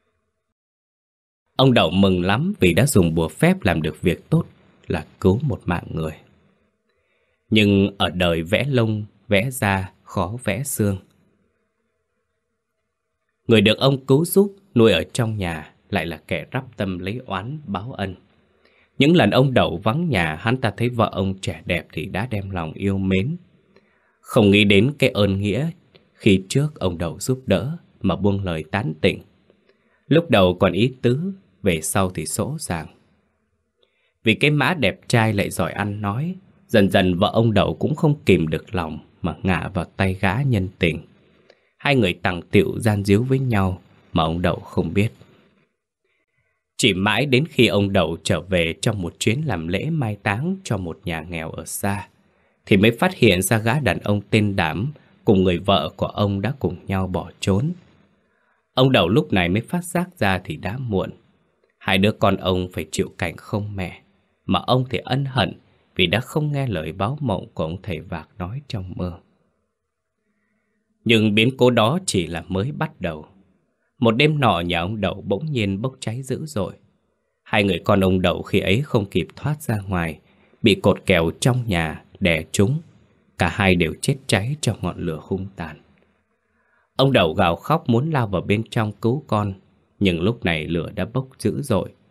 Ông Đậu mừng lắm vì đã dùng bùa phép làm được việc tốt là cứu một mạng người. Nhưng ở đời vẽ lông, vẽ da, khó vẽ xương. Người được ông cứu giúp nuôi ở trong nhà lại là kẻ rắp tâm lấy oán báo ân. Những lần ông Đậu vắng nhà, hắn ta thấy vợ ông trẻ đẹp thì đã đem lòng yêu mến. Không nghĩ đến cái ơn nghĩa khi trước ông Đậu giúp đỡ mà buông lời tán tỉnh. Lúc đầu còn ý tứ, về sau thì sỗ sàng. Vì cái mã đẹp trai lại giỏi ăn nói, dần dần vợ ông Đậu cũng không kìm được lòng mà ngả vào tay gã nhân tình. Hai người tằng tịu gian díu với nhau mà ông Đậu không biết. Chỉ mãi đến khi ông Đậu trở về trong một chuyến làm lễ mai táng cho một nhà nghèo ở xa, thì mới phát hiện ra gã đàn ông tên Đảm cùng người vợ của ông đã cùng nhau bỏ trốn. Ông Đậu lúc này mới phát giác ra thì đã muộn. Hai đứa con ông phải chịu cảnh không mẹ, mà ông thì ân hận vì đã không nghe lời báo mộng của ông thầy Vạc nói trong mơ. Nhưng biến cố đó chỉ là mới bắt đầu. Một đêm nọ nhà ông Đậu bỗng nhiên bốc cháy dữ dội. Hai người con ông Đậu khi ấy không kịp thoát ra ngoài, bị cột kèo trong nhà đè trúng. Cả hai đều chết cháy trong ngọn lửa hung tàn. Ông Đậu gào khóc muốn lao vào bên trong cứu con, nhưng lúc này lửa đã bốc dữ dội.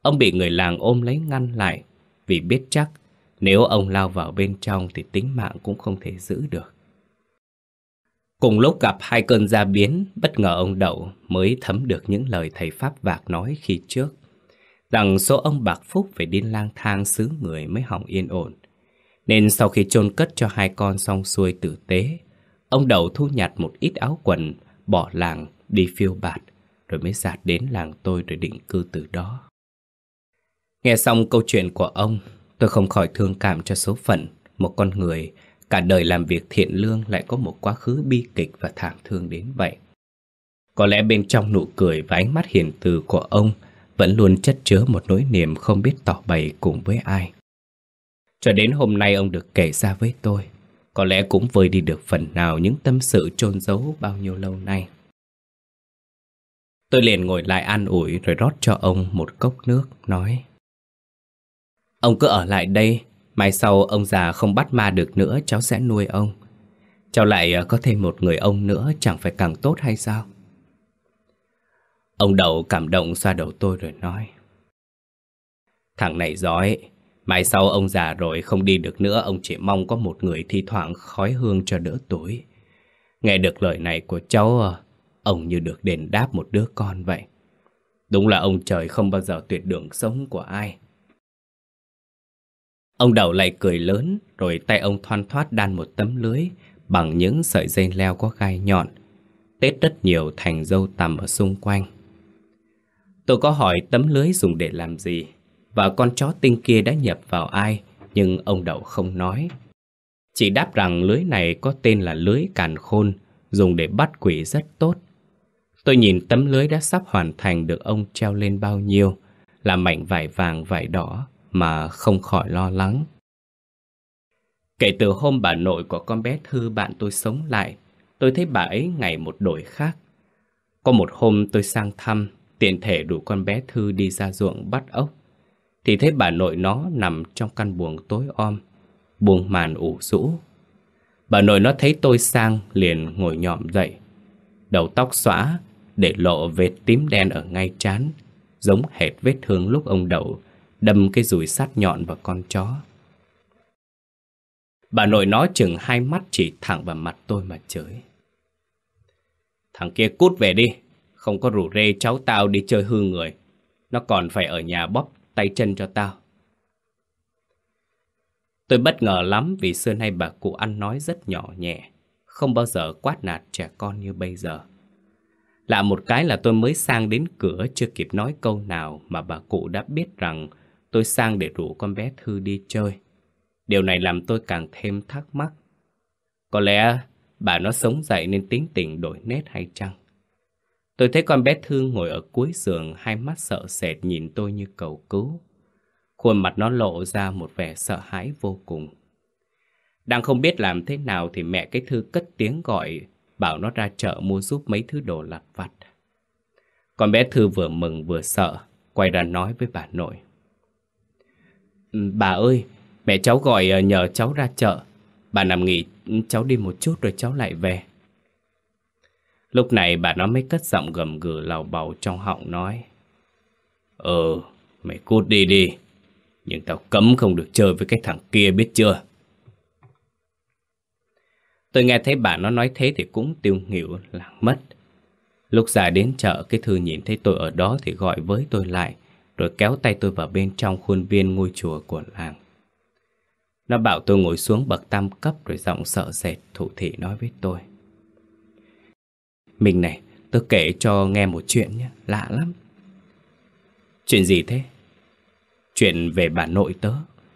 Ông bị người làng ôm lấy ngăn lại, vì biết chắc nếu ông lao vào bên trong thì tính mạng cũng không thể giữ được. Cùng lúc gặp hai cơn gia biến, bất ngờ ông Đậu mới thấm được những lời thầy Pháp Vạc nói khi trước, rằng số ông bạc phúc phải đi lang thang xứ người mới hỏng yên ổn. Nên sau khi chôn cất cho hai con xong xuôi tử tế, ông Đậu thu nhặt một ít áo quần, bỏ làng đi phiêu bạt, rồi mới dạt đến làng tôi rồi định cư từ đó. Nghe xong câu chuyện của ông, tôi không khỏi thương cảm cho số phận một con người cả đời làm việc thiện lương lại có một quá khứ bi kịch và thảm thương đến vậy. Có lẽ bên trong nụ cười và ánh mắt hiền từ của ông vẫn luôn chất chứa một nỗi niềm không biết tỏ bày cùng với ai. Cho đến hôm nay ông được kể ra với tôi, có lẽ cũng vơi đi được phần nào những tâm sự chôn giấu bao nhiêu lâu nay. Tôi liền ngồi lại an ủi rồi rót cho ông một cốc nước, nói: Ông cứ ở lại đây, mai sau ông già không bắt ma được nữa, cháu sẽ nuôi ông. Cháu lại có thêm một người ông nữa, chẳng phải càng tốt hay sao? Ông Đậu cảm động xoa đầu tôi rồi nói: Thằng này giỏi, mai sau ông già rồi không đi được nữa, ông chỉ mong có một người thi thoảng khói hương cho đỡ tuổi. Nghe được lời này của cháu, ông như được đền đáp một đứa con vậy. Đúng là ông trời không bao giờ tuyệt đường sống của ai. Ông Đậu lại cười lớn, rồi tay ông thoăn thoắt đan một tấm lưới bằng những sợi dây leo có gai nhọn, tết rất nhiều thành râu tằm ở xung quanh. Tôi có hỏi tấm lưới dùng để làm gì và con chó tinh kia đã nhập vào ai, nhưng ông Đậu không nói. Chỉ đáp rằng lưới này có tên là lưới càn khôn, dùng để bắt quỷ rất tốt. Tôi nhìn tấm lưới đã sắp hoàn thành được ông treo lên bao nhiêu là mảnh vải vàng vải đỏ mà không khỏi lo lắng. Kể từ hôm bà nội của con bé Thư bạn tôi sống lại, tôi thấy bà ấy ngày một đổi khác. Có một hôm tôi sang thăm, tiện thể đủ con bé Thư đi ra ruộng bắt ốc, thì thấy bà nội nó nằm trong căn buồng tối om, buồng màn ủ rũ. Bà nội nó thấy tôi sang liền ngồi nhòm dậy, đầu tóc xõa, để lộ vết tím đen ở ngay trán, giống hệt vết thương lúc ông Đậu đâm cái dùi sắt nhọn vào con chó. Bà nội nó chừng hai mắt chỉ thẳng vào mặt tôi mà chửi: Thằng kia cút về đi, không có rủ rê cháu tao đi chơi hư người. Nó còn phải ở nhà bóp tay chân cho tao. Tôi bất ngờ lắm vì xưa nay bà cụ ăn nói rất nhỏ nhẹ, không bao giờ quát nạt trẻ con như bây giờ. Lạ một cái là tôi mới sang đến cửa chưa kịp nói câu nào mà bà cụ đã biết rằng tôi sang để rủ con bé Thư đi chơi. Điều này làm tôi càng thêm thắc mắc. Có lẽ bà nó sống dậy nên tính tình đổi nết hay chăng? Tôi thấy con bé Thư ngồi ở cuối giường, hai mắt sợ sệt nhìn tôi như cầu cứu. Khuôn mặt nó lộ ra một vẻ sợ hãi vô cùng. Đang không biết làm thế nào thì mẹ cái Thư cất tiếng gọi, bảo nó ra chợ mua giúp mấy thứ đồ lặt vặt. Con bé Thư vừa mừng vừa sợ, quay ra nói với bà nội: Bà ơi, mẹ cháu gọi nhờ cháu ra chợ. Bà nằm nghỉ, cháu đi một chút rồi cháu lại về. Lúc này bà nó mới cất giọng gầm gừ lào bào trong họng nói: Mày cút đi đi, nhưng tao cấm không được chơi với cái thằng kia, biết chưa? Tôi nghe thấy bà nó nói thế thì cũng tiêu nghỉu lảng mất. Lúc ra đến chợ, cái Thư nhìn thấy tôi ở đó thì gọi với tôi lại, rồi kéo tay tôi vào bên trong khuôn viên ngôi chùa của làng. Nó bảo tôi ngồi xuống bậc tam cấp, rồi giọng sợ sệt thủ thỉ nói với tôi: Mình này, tôi kể cho nghe một chuyện nhé, lạ lắm. Chuyện gì thế? Chuyện về bà nội tớ.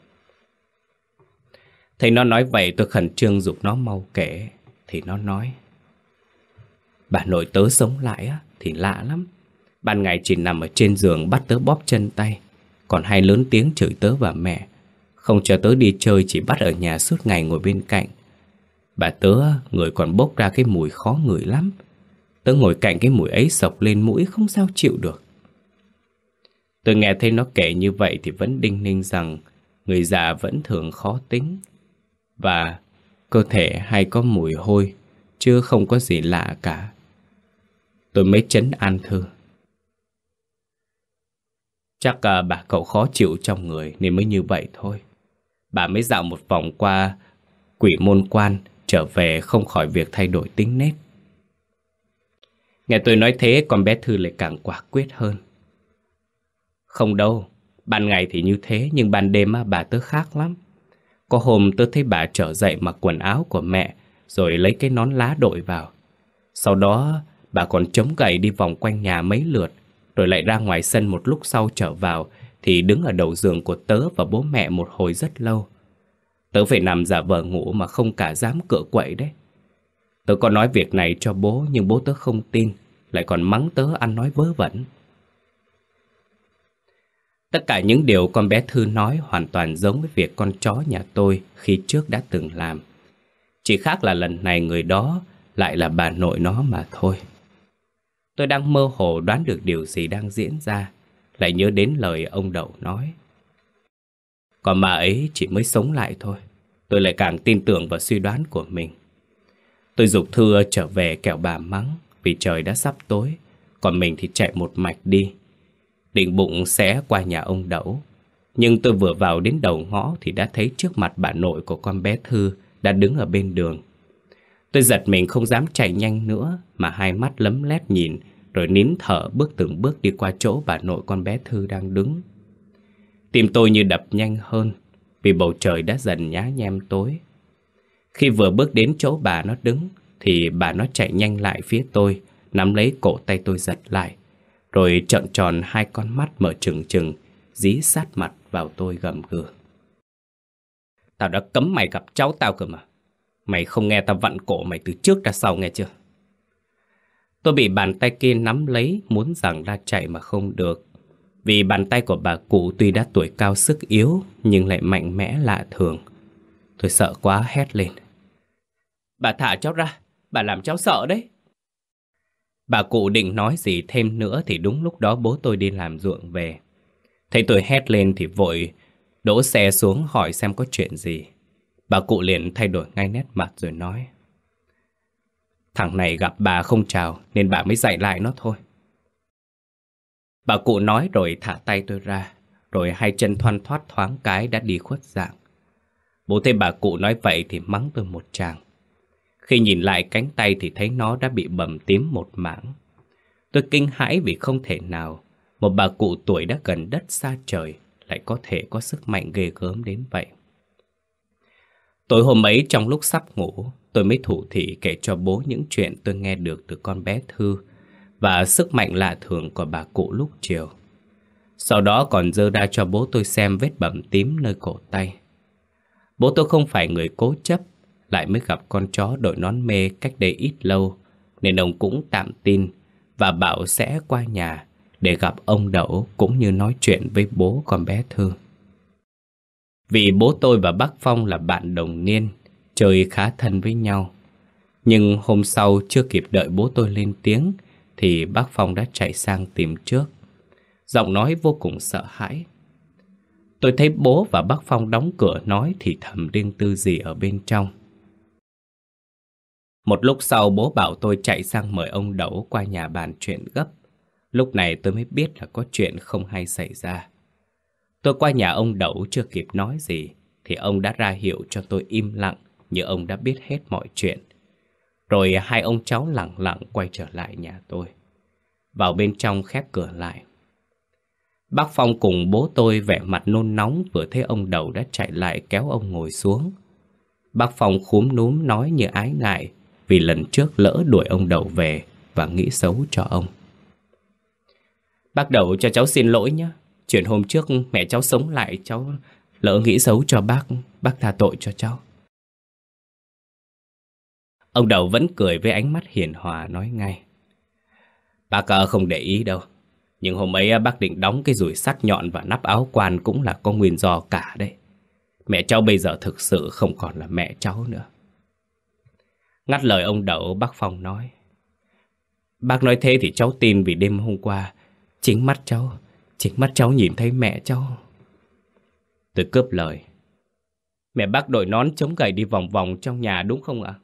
Thấy nó nói vậy tôi khẩn trương giục nó mau kể. Thì nó nói: Bà nội tớ sống lại á thì lạ lắm. Ban ngày chỉ nằm ở trên giường bắt tớ bóp chân tay, còn hay lớn tiếng chửi tớ và mẹ, không cho tớ đi chơi, chỉ bắt ở nhà suốt ngày ngồi bên cạnh. Bà tớ người còn bốc ra cái mùi khó ngửi lắm. Tớ ngồi cạnh cái mùi ấy sộc lên mũi không sao chịu được. Tôi nghe thấy nó kể như vậy thì vẫn đinh ninh rằng người già vẫn thường khó tính, và cơ thể hay có mùi hôi, chứ không có gì lạ cả. Tôi mới trấn an Thư: Chắc bà cậu khó chịu trong người nên mới như vậy thôi. Bà mới dạo một vòng qua Quỷ Môn Quan, trở về không khỏi việc thay đổi tính nết. Nghe tôi nói thế, con bé Thư lại càng quả quyết hơn. Không đâu, ban ngày thì như thế, nhưng ban đêm bà tớ khác lắm. Có hôm tớ thấy bà trở dậy mặc quần áo của mẹ, rồi lấy cái nón lá đội vào. Sau đó bà còn chống gậy đi vòng quanh nhà mấy lượt, rồi lại ra ngoài sân một lúc sau trở vào, thì đứng ở đầu giường của tớ và bố mẹ một hồi rất lâu. Tớ phải nằm giả vờ ngủ mà không cả dám cựa quậy đấy. Tớ có nói việc này cho bố, nhưng bố tớ không tin, lại còn mắng tớ ăn nói vớ vẩn. Tất cả những điều con bé Thư nói hoàn toàn giống với việc con chó nhà tôi khi trước đã từng làm. Chỉ khác là lần này người đó lại là bà nội nó mà thôi. Tôi đang mơ hồ đoán được điều gì đang diễn ra, lại nhớ đến lời ông Đậu nói. Còn bà ấy chỉ mới sống lại thôi. Tôi lại càng tin tưởng vào suy đoán của mình. Tôi giục Thư trở về kẻo bà mắng, vì trời đã sắp tối. Còn mình thì chạy một mạch đi, định bụng sẽ qua nhà ông Đậu. Nhưng tôi vừa vào đến đầu ngõ thì đã thấy trước mặt bà nội của con bé Thư đã đứng ở bên đường. Tôi giật mình không dám chạy nhanh nữa, mà hai mắt lấm lét nhìn, rồi nín thở bước từng bước đi qua chỗ bà nội con bé Thư đang đứng. Tim tôi như đập nhanh hơn, vì bầu trời đã dần nhá nhem tối. Khi vừa bước đến chỗ bà nó đứng, thì bà nó chạy nhanh lại phía tôi, nắm lấy cổ tay tôi giật lại, rồi trợn tròn hai con mắt mở trừng trừng, dí sát mặt vào tôi gầm gừ. Tao đã cấm mày gặp cháu tao cơ mà. Mày không nghe tao vặn cổ mày từ trước ra sau nghe chưa? Tôi bị bàn tay kia nắm lấy, muốn giằng ra chạy mà không được. Vì bàn tay của bà cụ tuy đã tuổi cao sức yếu, nhưng lại mạnh mẽ lạ thường. Tôi sợ quá hét lên. Bà thả cháu ra, bà làm cháu sợ đấy. Bà cụ định nói gì thêm nữa thì đúng lúc đó bố tôi đi làm ruộng về. Thấy tôi hét lên thì vội đỗ xe xuống hỏi xem có chuyện gì. Bà cụ liền thay đổi ngay nét mặt rồi nói. Thằng này gặp bà không chào nên bà mới dạy lại nó thôi. Bà cụ nói rồi thả tay tôi ra, rồi hai chân thoăn thoắt thoáng cái đã đi khuất dạng. Bố thấy bà cụ nói vậy thì mắng tôi một tràng. Khi nhìn lại cánh tay thì thấy nó đã bị bầm tím một mảng. Tôi kinh hãi vì không thể nào một bà cụ tuổi đã gần đất xa trời lại có thể có sức mạnh ghê gớm đến vậy. Tối hôm ấy trong lúc sắp ngủ, tôi mới thủ thỉ kể cho bố những chuyện tôi nghe được từ con bé Thư và sức mạnh lạ thường của bà cụ lúc chiều. Sau đó còn giơ ra cho bố tôi xem vết bầm tím nơi cổ tay. Bố tôi không phải người cố chấp, lại mới gặp con chó đội nón mê cách đây ít lâu, nên ông cũng tạm tin và bảo sẽ qua nhà để gặp ông Đậu cũng như nói chuyện với bố con bé Thư. Vì bố tôi và bác Phong là bạn đồng niên, chơi khá thân với nhau. Nhưng hôm sau chưa kịp đợi bố tôi lên tiếng thì bác Phong đã chạy sang tìm trước. Giọng nói vô cùng sợ hãi. Tôi thấy bố và bác Phong đóng cửa nói thì thầm riêng tư gì ở bên trong. Một lúc sau bố bảo tôi chạy sang mời ông Đậu qua nhà bàn chuyện gấp. Lúc này tôi mới biết là có chuyện không hay xảy ra. Tôi qua nhà ông Đậu chưa kịp nói gì thì ông đã ra hiệu cho tôi im lặng, như ông đã biết hết mọi chuyện. Rồi hai ông cháu lặng lặng quay trở lại nhà tôi. Vào bên trong khép cửa lại. Bác Phong cùng bố tôi vẻ mặt nôn nóng vừa thấy ông Đậu đã chạy lại kéo ông ngồi xuống. Bác Phong khúm núm nói như ái ngại vì lần trước lỡ đuổi ông Đậu về và nghĩ xấu cho ông. Bác Đậu cho cháu xin lỗi nhé. Chuyện hôm trước mẹ cháu sống lại, cháu lỡ nghĩ xấu cho bác tha tội cho cháu. Ông Đậu vẫn cười với ánh mắt hiền hòa nói ngay. Bác không để ý đâu. Nhưng hôm ấy bác định đóng cái dùi sắt nhọn và nắp áo quan cũng là có nguyên do cả đấy. Mẹ cháu bây giờ thực sự không còn là mẹ cháu nữa. Ngắt lời ông Đậu, bác Phong nói. Bác nói thế thì cháu tin vì đêm hôm qua chính mắt cháu nhìn thấy mẹ cháu. Tôi cướp lời. Mẹ bác đội nón chống gậy đi vòng vòng trong nhà đúng không ạ?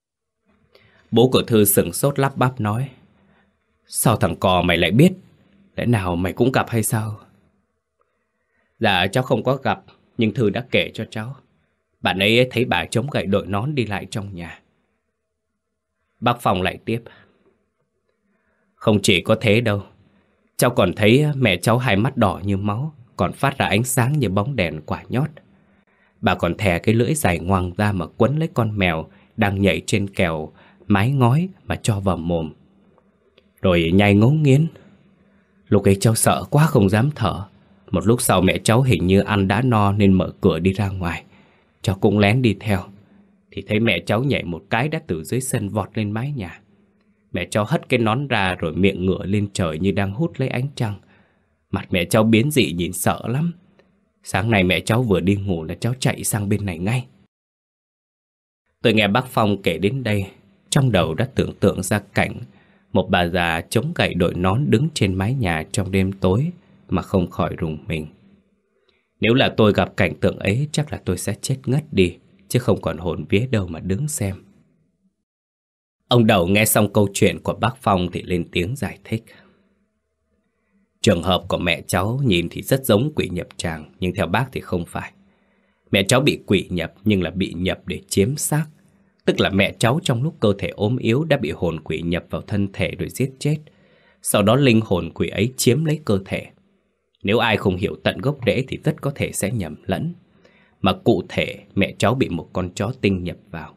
Bố của Thư sửng sốt lắp bắp nói. Sao thằng cò mày lại biết? Lẽ nào mày cũng gặp hay sao? Dạ cháu không có gặp, nhưng Thư đã kể cho cháu. Bạn ấy thấy bà chống gậy đội nón đi lại trong nhà. Bác Phong lại tiếp. Không chỉ có thế đâu, cháu còn thấy mẹ cháu hai mắt đỏ như máu, còn phát ra ánh sáng như bóng đèn quả nhót. Bà còn thè cái lưỡi dài ngoằng ra mà quấn lấy con mèo đang nhảy trên kèo mái ngói mà cho vào mồm, rồi nhai ngấu nghiến. Lúc ấy cháu sợ quá không dám thở. Một lúc sau mẹ cháu hình như ăn đã no nên mở cửa đi ra ngoài. Cháu cũng lén đi theo, thì thấy mẹ cháu nhảy một cái đã từ dưới sân vọt lên mái nhà. Mẹ cháu hất cái nón ra rồi miệng ngửa lên trời như đang hút lấy ánh trăng. Mặt mẹ cháu biến dị nhìn sợ lắm. Sáng nay mẹ cháu vừa đi ngủ là cháu chạy sang bên này ngay. Tôi nghe bác Phong kể đến đây, trong đầu đã tưởng tượng ra cảnh một bà già chống gậy đội nón đứng trên mái nhà trong đêm tối mà không khỏi rùng mình. Nếu là tôi gặp cảnh tượng ấy chắc là tôi sẽ chết ngất đi, chứ không còn hồn vía đâu mà đứng xem. Ông Đầu nghe xong câu chuyện của bác Phong thì lên tiếng giải thích. Trường hợp của mẹ cháu nhìn thì rất giống quỷ nhập tràng, nhưng theo bác thì không phải. Mẹ cháu bị quỷ nhập nhưng là bị nhập để chiếm xác. Tức là mẹ cháu trong lúc cơ thể ốm yếu đã bị hồn quỷ nhập vào thân thể rồi giết chết. Sau đó linh hồn quỷ ấy chiếm lấy cơ thể. Nếu ai không hiểu tận gốc rễ thì rất có thể sẽ nhầm lẫn. Mà cụ thể mẹ cháu bị một con chó tinh nhập vào.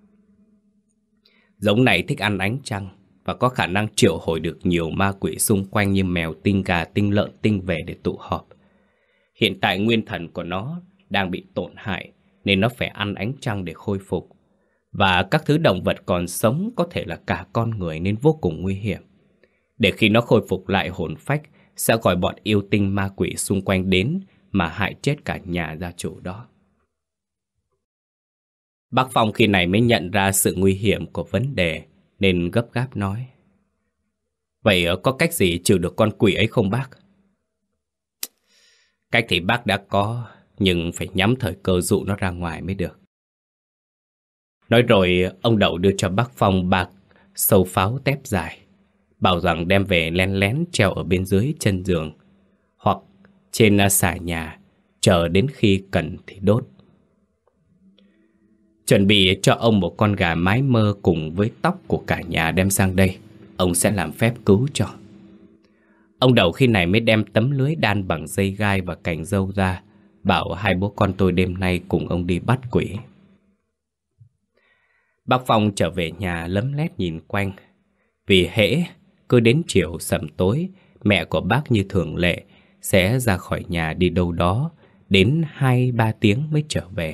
Giống này thích ăn ánh trăng và có khả năng triệu hồi được nhiều ma quỷ xung quanh như mèo, tinh, gà, tinh, lợn, tinh về để tụ họp. Hiện tại nguyên thần của nó đang bị tổn hại nên nó phải ăn ánh trăng để khôi phục. Và các thứ động vật còn sống có thể là cả con người nên vô cùng nguy hiểm. Để khi nó khôi phục lại hồn phách sẽ gọi bọn yêu tinh ma quỷ xung quanh đến mà hại chết cả nhà gia chủ đó. Bác Phong khi này mới nhận ra sự nguy hiểm của vấn đề nên gấp gáp nói. Vậy có cách gì trừ được con quỷ ấy không bác? Cách thì bác đã có, nhưng phải nhắm thời cơ dụ nó ra ngoài mới được. Nói rồi ông Đậu đưa cho bác Phong bạc sâu pháo tép dài, bảo rằng đem về len lén treo ở bên dưới chân giường hoặc trên xà nhà, chờ đến khi cần thì đốt. Chuẩn bị cho ông một con gà mái mơ cùng với tóc của cả nhà đem sang đây, ông sẽ làm phép cứu cho. Ông Đậu khi này mới đem tấm lưới đan bằng dây gai và cành dâu ra, bảo hai bố con tôi đêm nay cùng ông đi bắt quỷ. Bác Phong trở về nhà lấm lét nhìn quanh. Vì hễ cứ đến chiều sẩm tối, mẹ của bác như thường lệ sẽ ra khỏi nhà đi đâu đó, đến 2-3 tiếng mới trở về.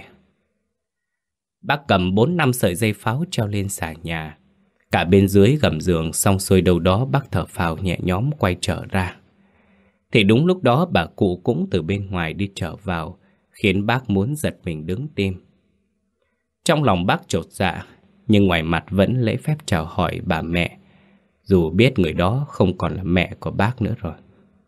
Bác cầm 4-5 sợi dây pháo treo lên xà nhà. Cả bên dưới gầm giường xong xuôi đâu đó bác thở phào nhẹ nhõm quay trở ra. Thì đúng lúc đó bà cụ cũng từ bên ngoài đi trở vào, khiến bác muốn giật mình đứng tim. Trong lòng bác chột dạ, nhưng ngoài mặt vẫn lễ phép chào hỏi bà mẹ, dù biết người đó không còn là mẹ của bác nữa rồi.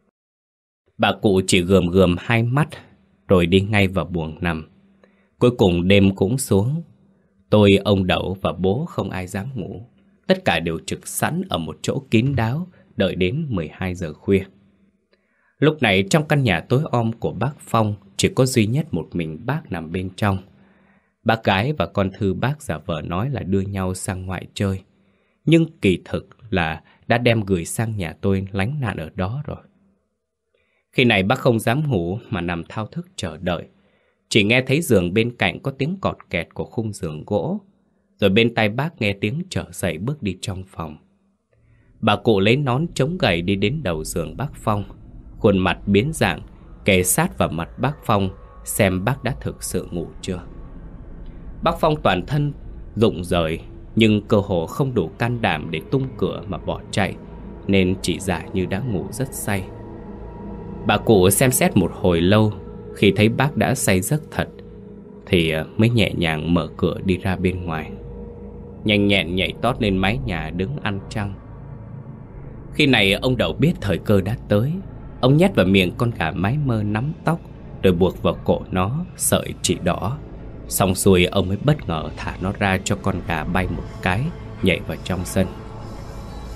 Bà cụ chỉ gườm gườm hai mắt, rồi đi ngay vào buồng nằm. Cuối cùng đêm cũng xuống. Tôi, ông Đậu và bố không ai dám ngủ. Tất cả đều trực sẵn ở một chỗ kín đáo, đợi đến 12 giờ khuya. Lúc này trong căn nhà tối om của bác Phong chỉ có duy nhất một mình bác nằm bên trong. Bác gái và con Thư bác giả vờ nói là đưa nhau sang ngoại chơi, nhưng kỳ thực là đã đem gửi sang nhà tôi lánh nạn ở đó rồi. Khi này bác không dám ngủ mà nằm thao thức chờ đợi. Chỉ nghe thấy giường bên cạnh có tiếng cọt kẹt của khung giường gỗ, rồi bên tai bác nghe tiếng trở dậy bước đi trong phòng. Bà cụ lấy nón chống gậy đi đến đầu giường bác Phong, khuôn mặt biến dạng, kề sát vào mặt bác Phong xem bác đã thực sự ngủ chưa. Bác Phong toàn thân rụng rời, nhưng cơ hồ không đủ can đảm để tung cửa mà bỏ chạy, nên chỉ giả như đã ngủ rất say. Bà cụ xem xét một hồi lâu, khi thấy bác đã say giấc thật thì mới nhẹ nhàng mở cửa đi ra bên ngoài, nhanh nhẹn nhảy tót lên mái nhà đứng ăn trăng. Khi này ông Đậu biết thời cơ đã tới. Ông nhét vào miệng con gà mái mơ nắm tóc, rồi buộc vào cổ nó sợi chỉ đỏ. Xong xuôi ông mới bất ngờ thả nó ra cho con gà bay một cái, nhảy vào trong sân.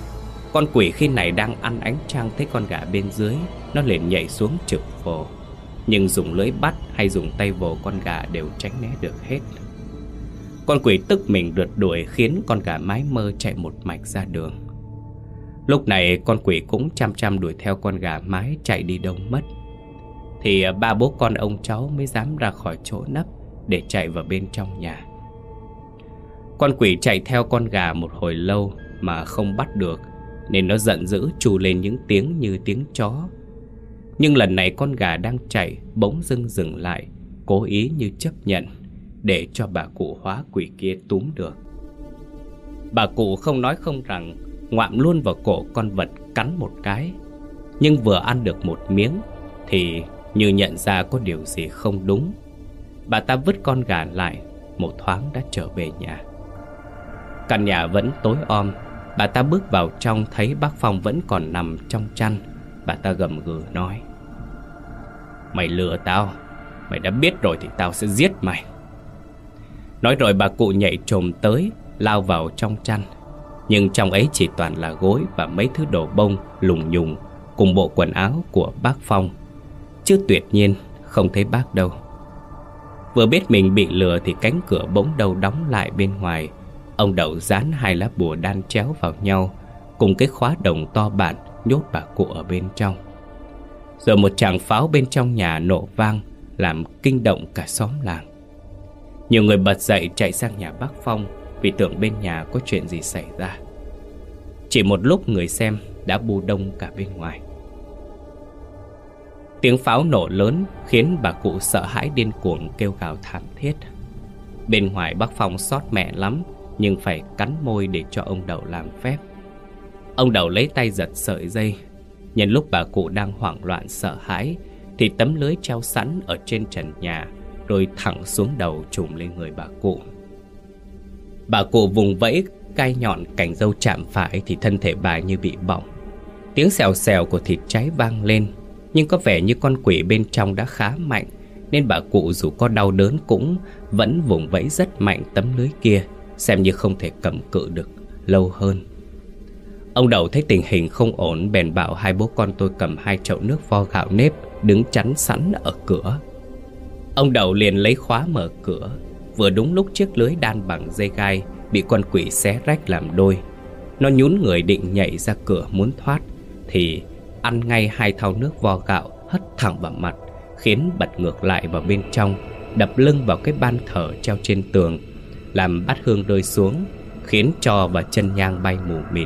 Con quỷ khi này đang ăn ánh trăng thấy con gà bên dưới, nó liền nhảy xuống chụp vồ. Nhưng dùng lưỡi bắt hay dùng tay vồ con gà đều tránh né được hết. Con quỷ tức mình rượt đuổi khiến con gà mái mơ chạy một mạch ra đường. Lúc này con quỷ cũng chăm chăm đuổi theo con gà mái chạy đi đâu mất. Thì ba bố con ông cháu mới dám ra khỏi chỗ nấp để chạy vào bên trong nhà. Con quỷ chạy theo con gà một hồi lâu mà không bắt được, nên nó giận dữ trù lên những tiếng như tiếng chó. Nhưng lần này con gà đang chạy bỗng dưng dừng lại, cố ý như chấp nhận để cho bà cụ hóa quỷ kia túm được. Bà cụ không nói không rằng ngoạm luôn vào cổ con vật cắn một cái. Nhưng vừa ăn được một miếng thì như nhận ra có điều gì không đúng. Bà ta vứt con gà lại, một thoáng đã trở về nhà. Căn nhà vẫn tối om. Bà ta bước vào trong thấy bác Phong vẫn còn nằm trong chăn. Bà ta gầm gừ nói: "Mày lừa tao, mày đã biết rồi thì tao sẽ giết mày." Nói rồi bà cụ nhảy chồm tới, lao vào trong chăn. Nhưng trong ấy chỉ toàn là gối và mấy thứ đồ bông lùng nhùng cùng bộ quần áo của bác Phong, chứ tuyệt nhiên không thấy bác đâu. Vừa biết mình bị lừa thì cánh cửa bỗng đâu đóng lại bên ngoài. Ông Đậu dán 2 lá bùa đan chéo vào nhau cùng cái khóa đồng to bản nhốt bà cụ ở bên trong. Rồi một tràng pháo bên trong nhà nổ vang làm kinh động cả xóm làng. Nhiều người bật dậy chạy sang nhà bác Phong vì tưởng bên nhà có chuyện gì xảy ra. Chỉ một lúc người xem đã bu đông cả bên ngoài. Tiếng pháo nổ lớn khiến bà cụ sợ hãi điên cuồng kêu gào thảm thiết. Bên ngoài bác Phong xót mẹ lắm, nhưng phải cắn môi để cho ông Đậu làm phép. Ông Đậu lấy tay giật sợi dây. Nhân lúc bà cụ đang hoảng loạn sợ hãi thì tấm lưới treo sẵn ở trên trần nhà rồi thẳng xuống đầu trùm lên người bà cụ. Bà cụ vùng vẫy, gai nhọn cành râu chạm phải thì thân thể bà như bị bỏng. Tiếng xèo xèo của thịt cháy vang lên. Nhưng có vẻ như con quỷ bên trong đã khá mạnh, nên bà cụ dù có đau đớn cũng vẫn vùng vẫy rất mạnh tấm lưới kia, xem như không thể cầm cự được lâu hơn. Ông Đậu thấy tình hình không ổn bèn bảo 2 bố con tôi cầm 2 chậu nước vo gạo nếp đứng chắn sẵn ở cửa. Ông Đậu liền lấy khóa mở cửa. Vừa đúng lúc chiếc lưới đan bằng dây gai bị con quỷ xé rách làm đôi. Nó nhún người định nhảy ra cửa muốn thoát thì ăn ngay 2 thau nước vo gạo hất thẳng vào mặt, khiến bật ngược lại vào bên trong, đập lưng vào cái ban thờ treo trên tường, làm bát hương rơi xuống, khiến tro và chân nhang bay mù mịt.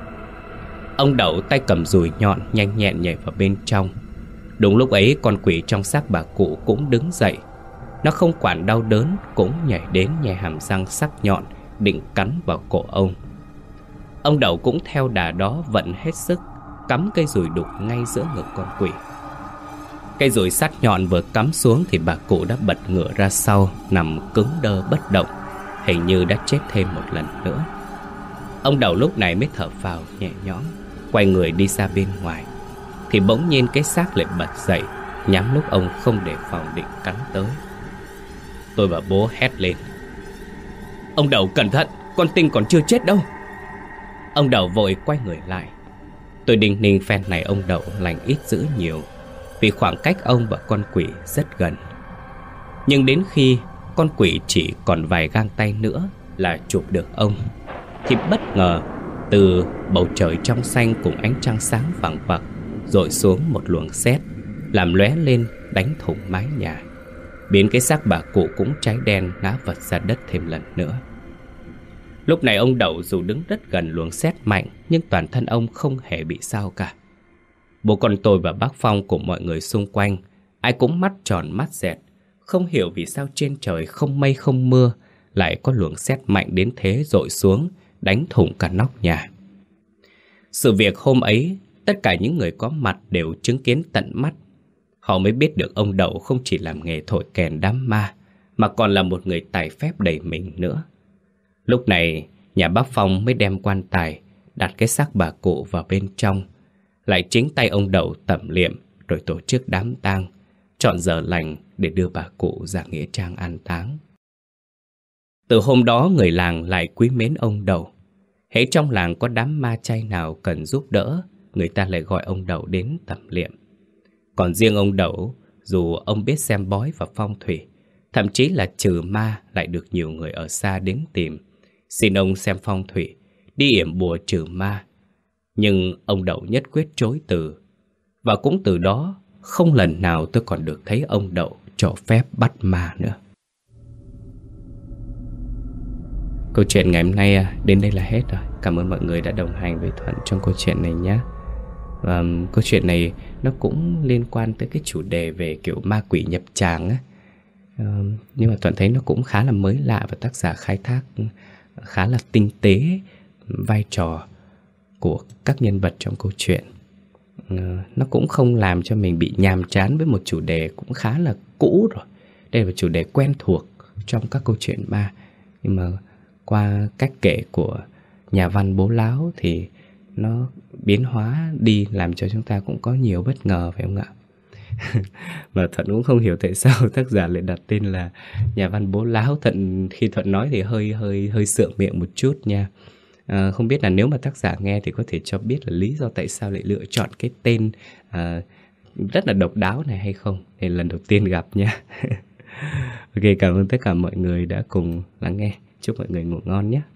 Ông Đậu tay cầm dùi nhọn nhanh nhẹn nhảy vào bên trong. Đúng lúc ấy con quỷ trong xác bà cụ cũng đứng dậy. Nó không quản đau đớn cũng nhảy đến nhè hàm răng sắc nhọn định cắn vào cổ ông. Ông Đậu cũng theo đà đó vận hết sức, cắm cây dùi đục ngay giữa ngực con quỷ. Cây dùi sắc nhọn vừa cắm xuống thì bà cụ đã bật ngửa ra sau, nằm cứng đơ bất động, hình như đã chết thêm một lần nữa. Ông Đậu lúc này mới thở phào nhẹ nhõm, quay người đi ra bên ngoài. Thì bỗng nhiên cái xác lại bật dậy, nhắm lúc ông không đề phòng định cắn tới. Tôi và bố hét lên: "Ông Đậu cẩn thận, con Tinh còn chưa chết đâu." Ông Đậu vội quay người lại. Tôi đinh ninh phen này ông Đậu lành ít dữ nhiều, vì khoảng cách ông và con quỷ rất gần. Nhưng đến khi con quỷ chỉ còn vài gang tay nữa là chụp được ông, thì bất ngờ từ bầu trời trong xanh cùng ánh trăng sáng vằng vặc dội xuống một luồng sét, làm lóe lên đánh thủng mái nhà, biến cái xác bà cụ cũng cháy đen ngã vật ra đất thêm lần nữa. Lúc này ông Đậu dù đứng rất gần luồng sét mạnh, nhưng toàn thân ông không hề bị sao cả. Bố con tôi và bác Phong cùng mọi người xung quanh, ai cũng mắt tròn mắt dẹt, không hiểu vì sao trên trời không mây không mưa lại có luồng sét mạnh đến thế dội xuống, đánh thủng cả nóc nhà. Sự việc hôm ấy, tất cả những người có mặt đều chứng kiến tận mắt. Họ mới biết được ông Đậu không chỉ làm nghề thổi kèn đám ma, mà còn là một người tài phép đầy mình nữa. Lúc này, nhà bác Phong mới đem quan tài, đặt cái xác bà cụ vào bên trong, lại chính tay ông Đậu tẩm liệm rồi tổ chức đám tang, chọn giờ lành để đưa bà cụ ra nghĩa trang an táng. Từ hôm đó người làng lại quý mến ông Đậu. Hễ trong làng có đám ma chay nào cần giúp đỡ, người ta lại gọi ông Đậu đến tẩm liệm. Còn riêng ông Đậu, dù ông biết xem bói và phong thủy, thậm chí là trừ ma, lại được nhiều người ở xa đến tìm, xin ông xem phong thủy, đi yểm bùa trừ ma. Nhưng ông Đậu nhất quyết chối từ. Và cũng từ đó, không lần nào tôi còn được thấy ông Đậu trổ phép bắt ma nữa. Câu chuyện ngày hôm nay đến đây là hết rồi. Cảm ơn mọi người đã đồng hành với Thuận trong câu chuyện này nhé. Và câu chuyện này nó cũng liên quan tới cái chủ đề về kiểu ma quỷ nhập tràng á. Nhưng mà Thuận thấy nó cũng khá là mới lạ, và tác giả khai thác khá là tinh tế vai trò của các nhân vật trong câu chuyện. Nó cũng không làm cho mình bị nhàm chán với một chủ đề cũng khá là cũ rồi. Đây là chủ đề quen thuộc trong các câu chuyện ma. Nhưng mà qua cách kể của nhà văn Bố Láo thì nó biến hóa đi, làm cho chúng ta cũng có nhiều bất ngờ, phải không ạ? Mà Thuận cũng không hiểu tại sao tác giả lại đặt tên là nhà văn Bố Láo. Khi Thuận nói thì hơi sượng miệng một chút nha. Không biết là nếu mà tác giả nghe thì có thể cho biết là lý do tại sao lại lựa chọn cái tên rất là độc đáo này hay không? Thì lần đầu tiên gặp nha. Ok, cảm ơn tất cả mọi người đã cùng lắng nghe. Chúc mọi người ngủ ngon nhé.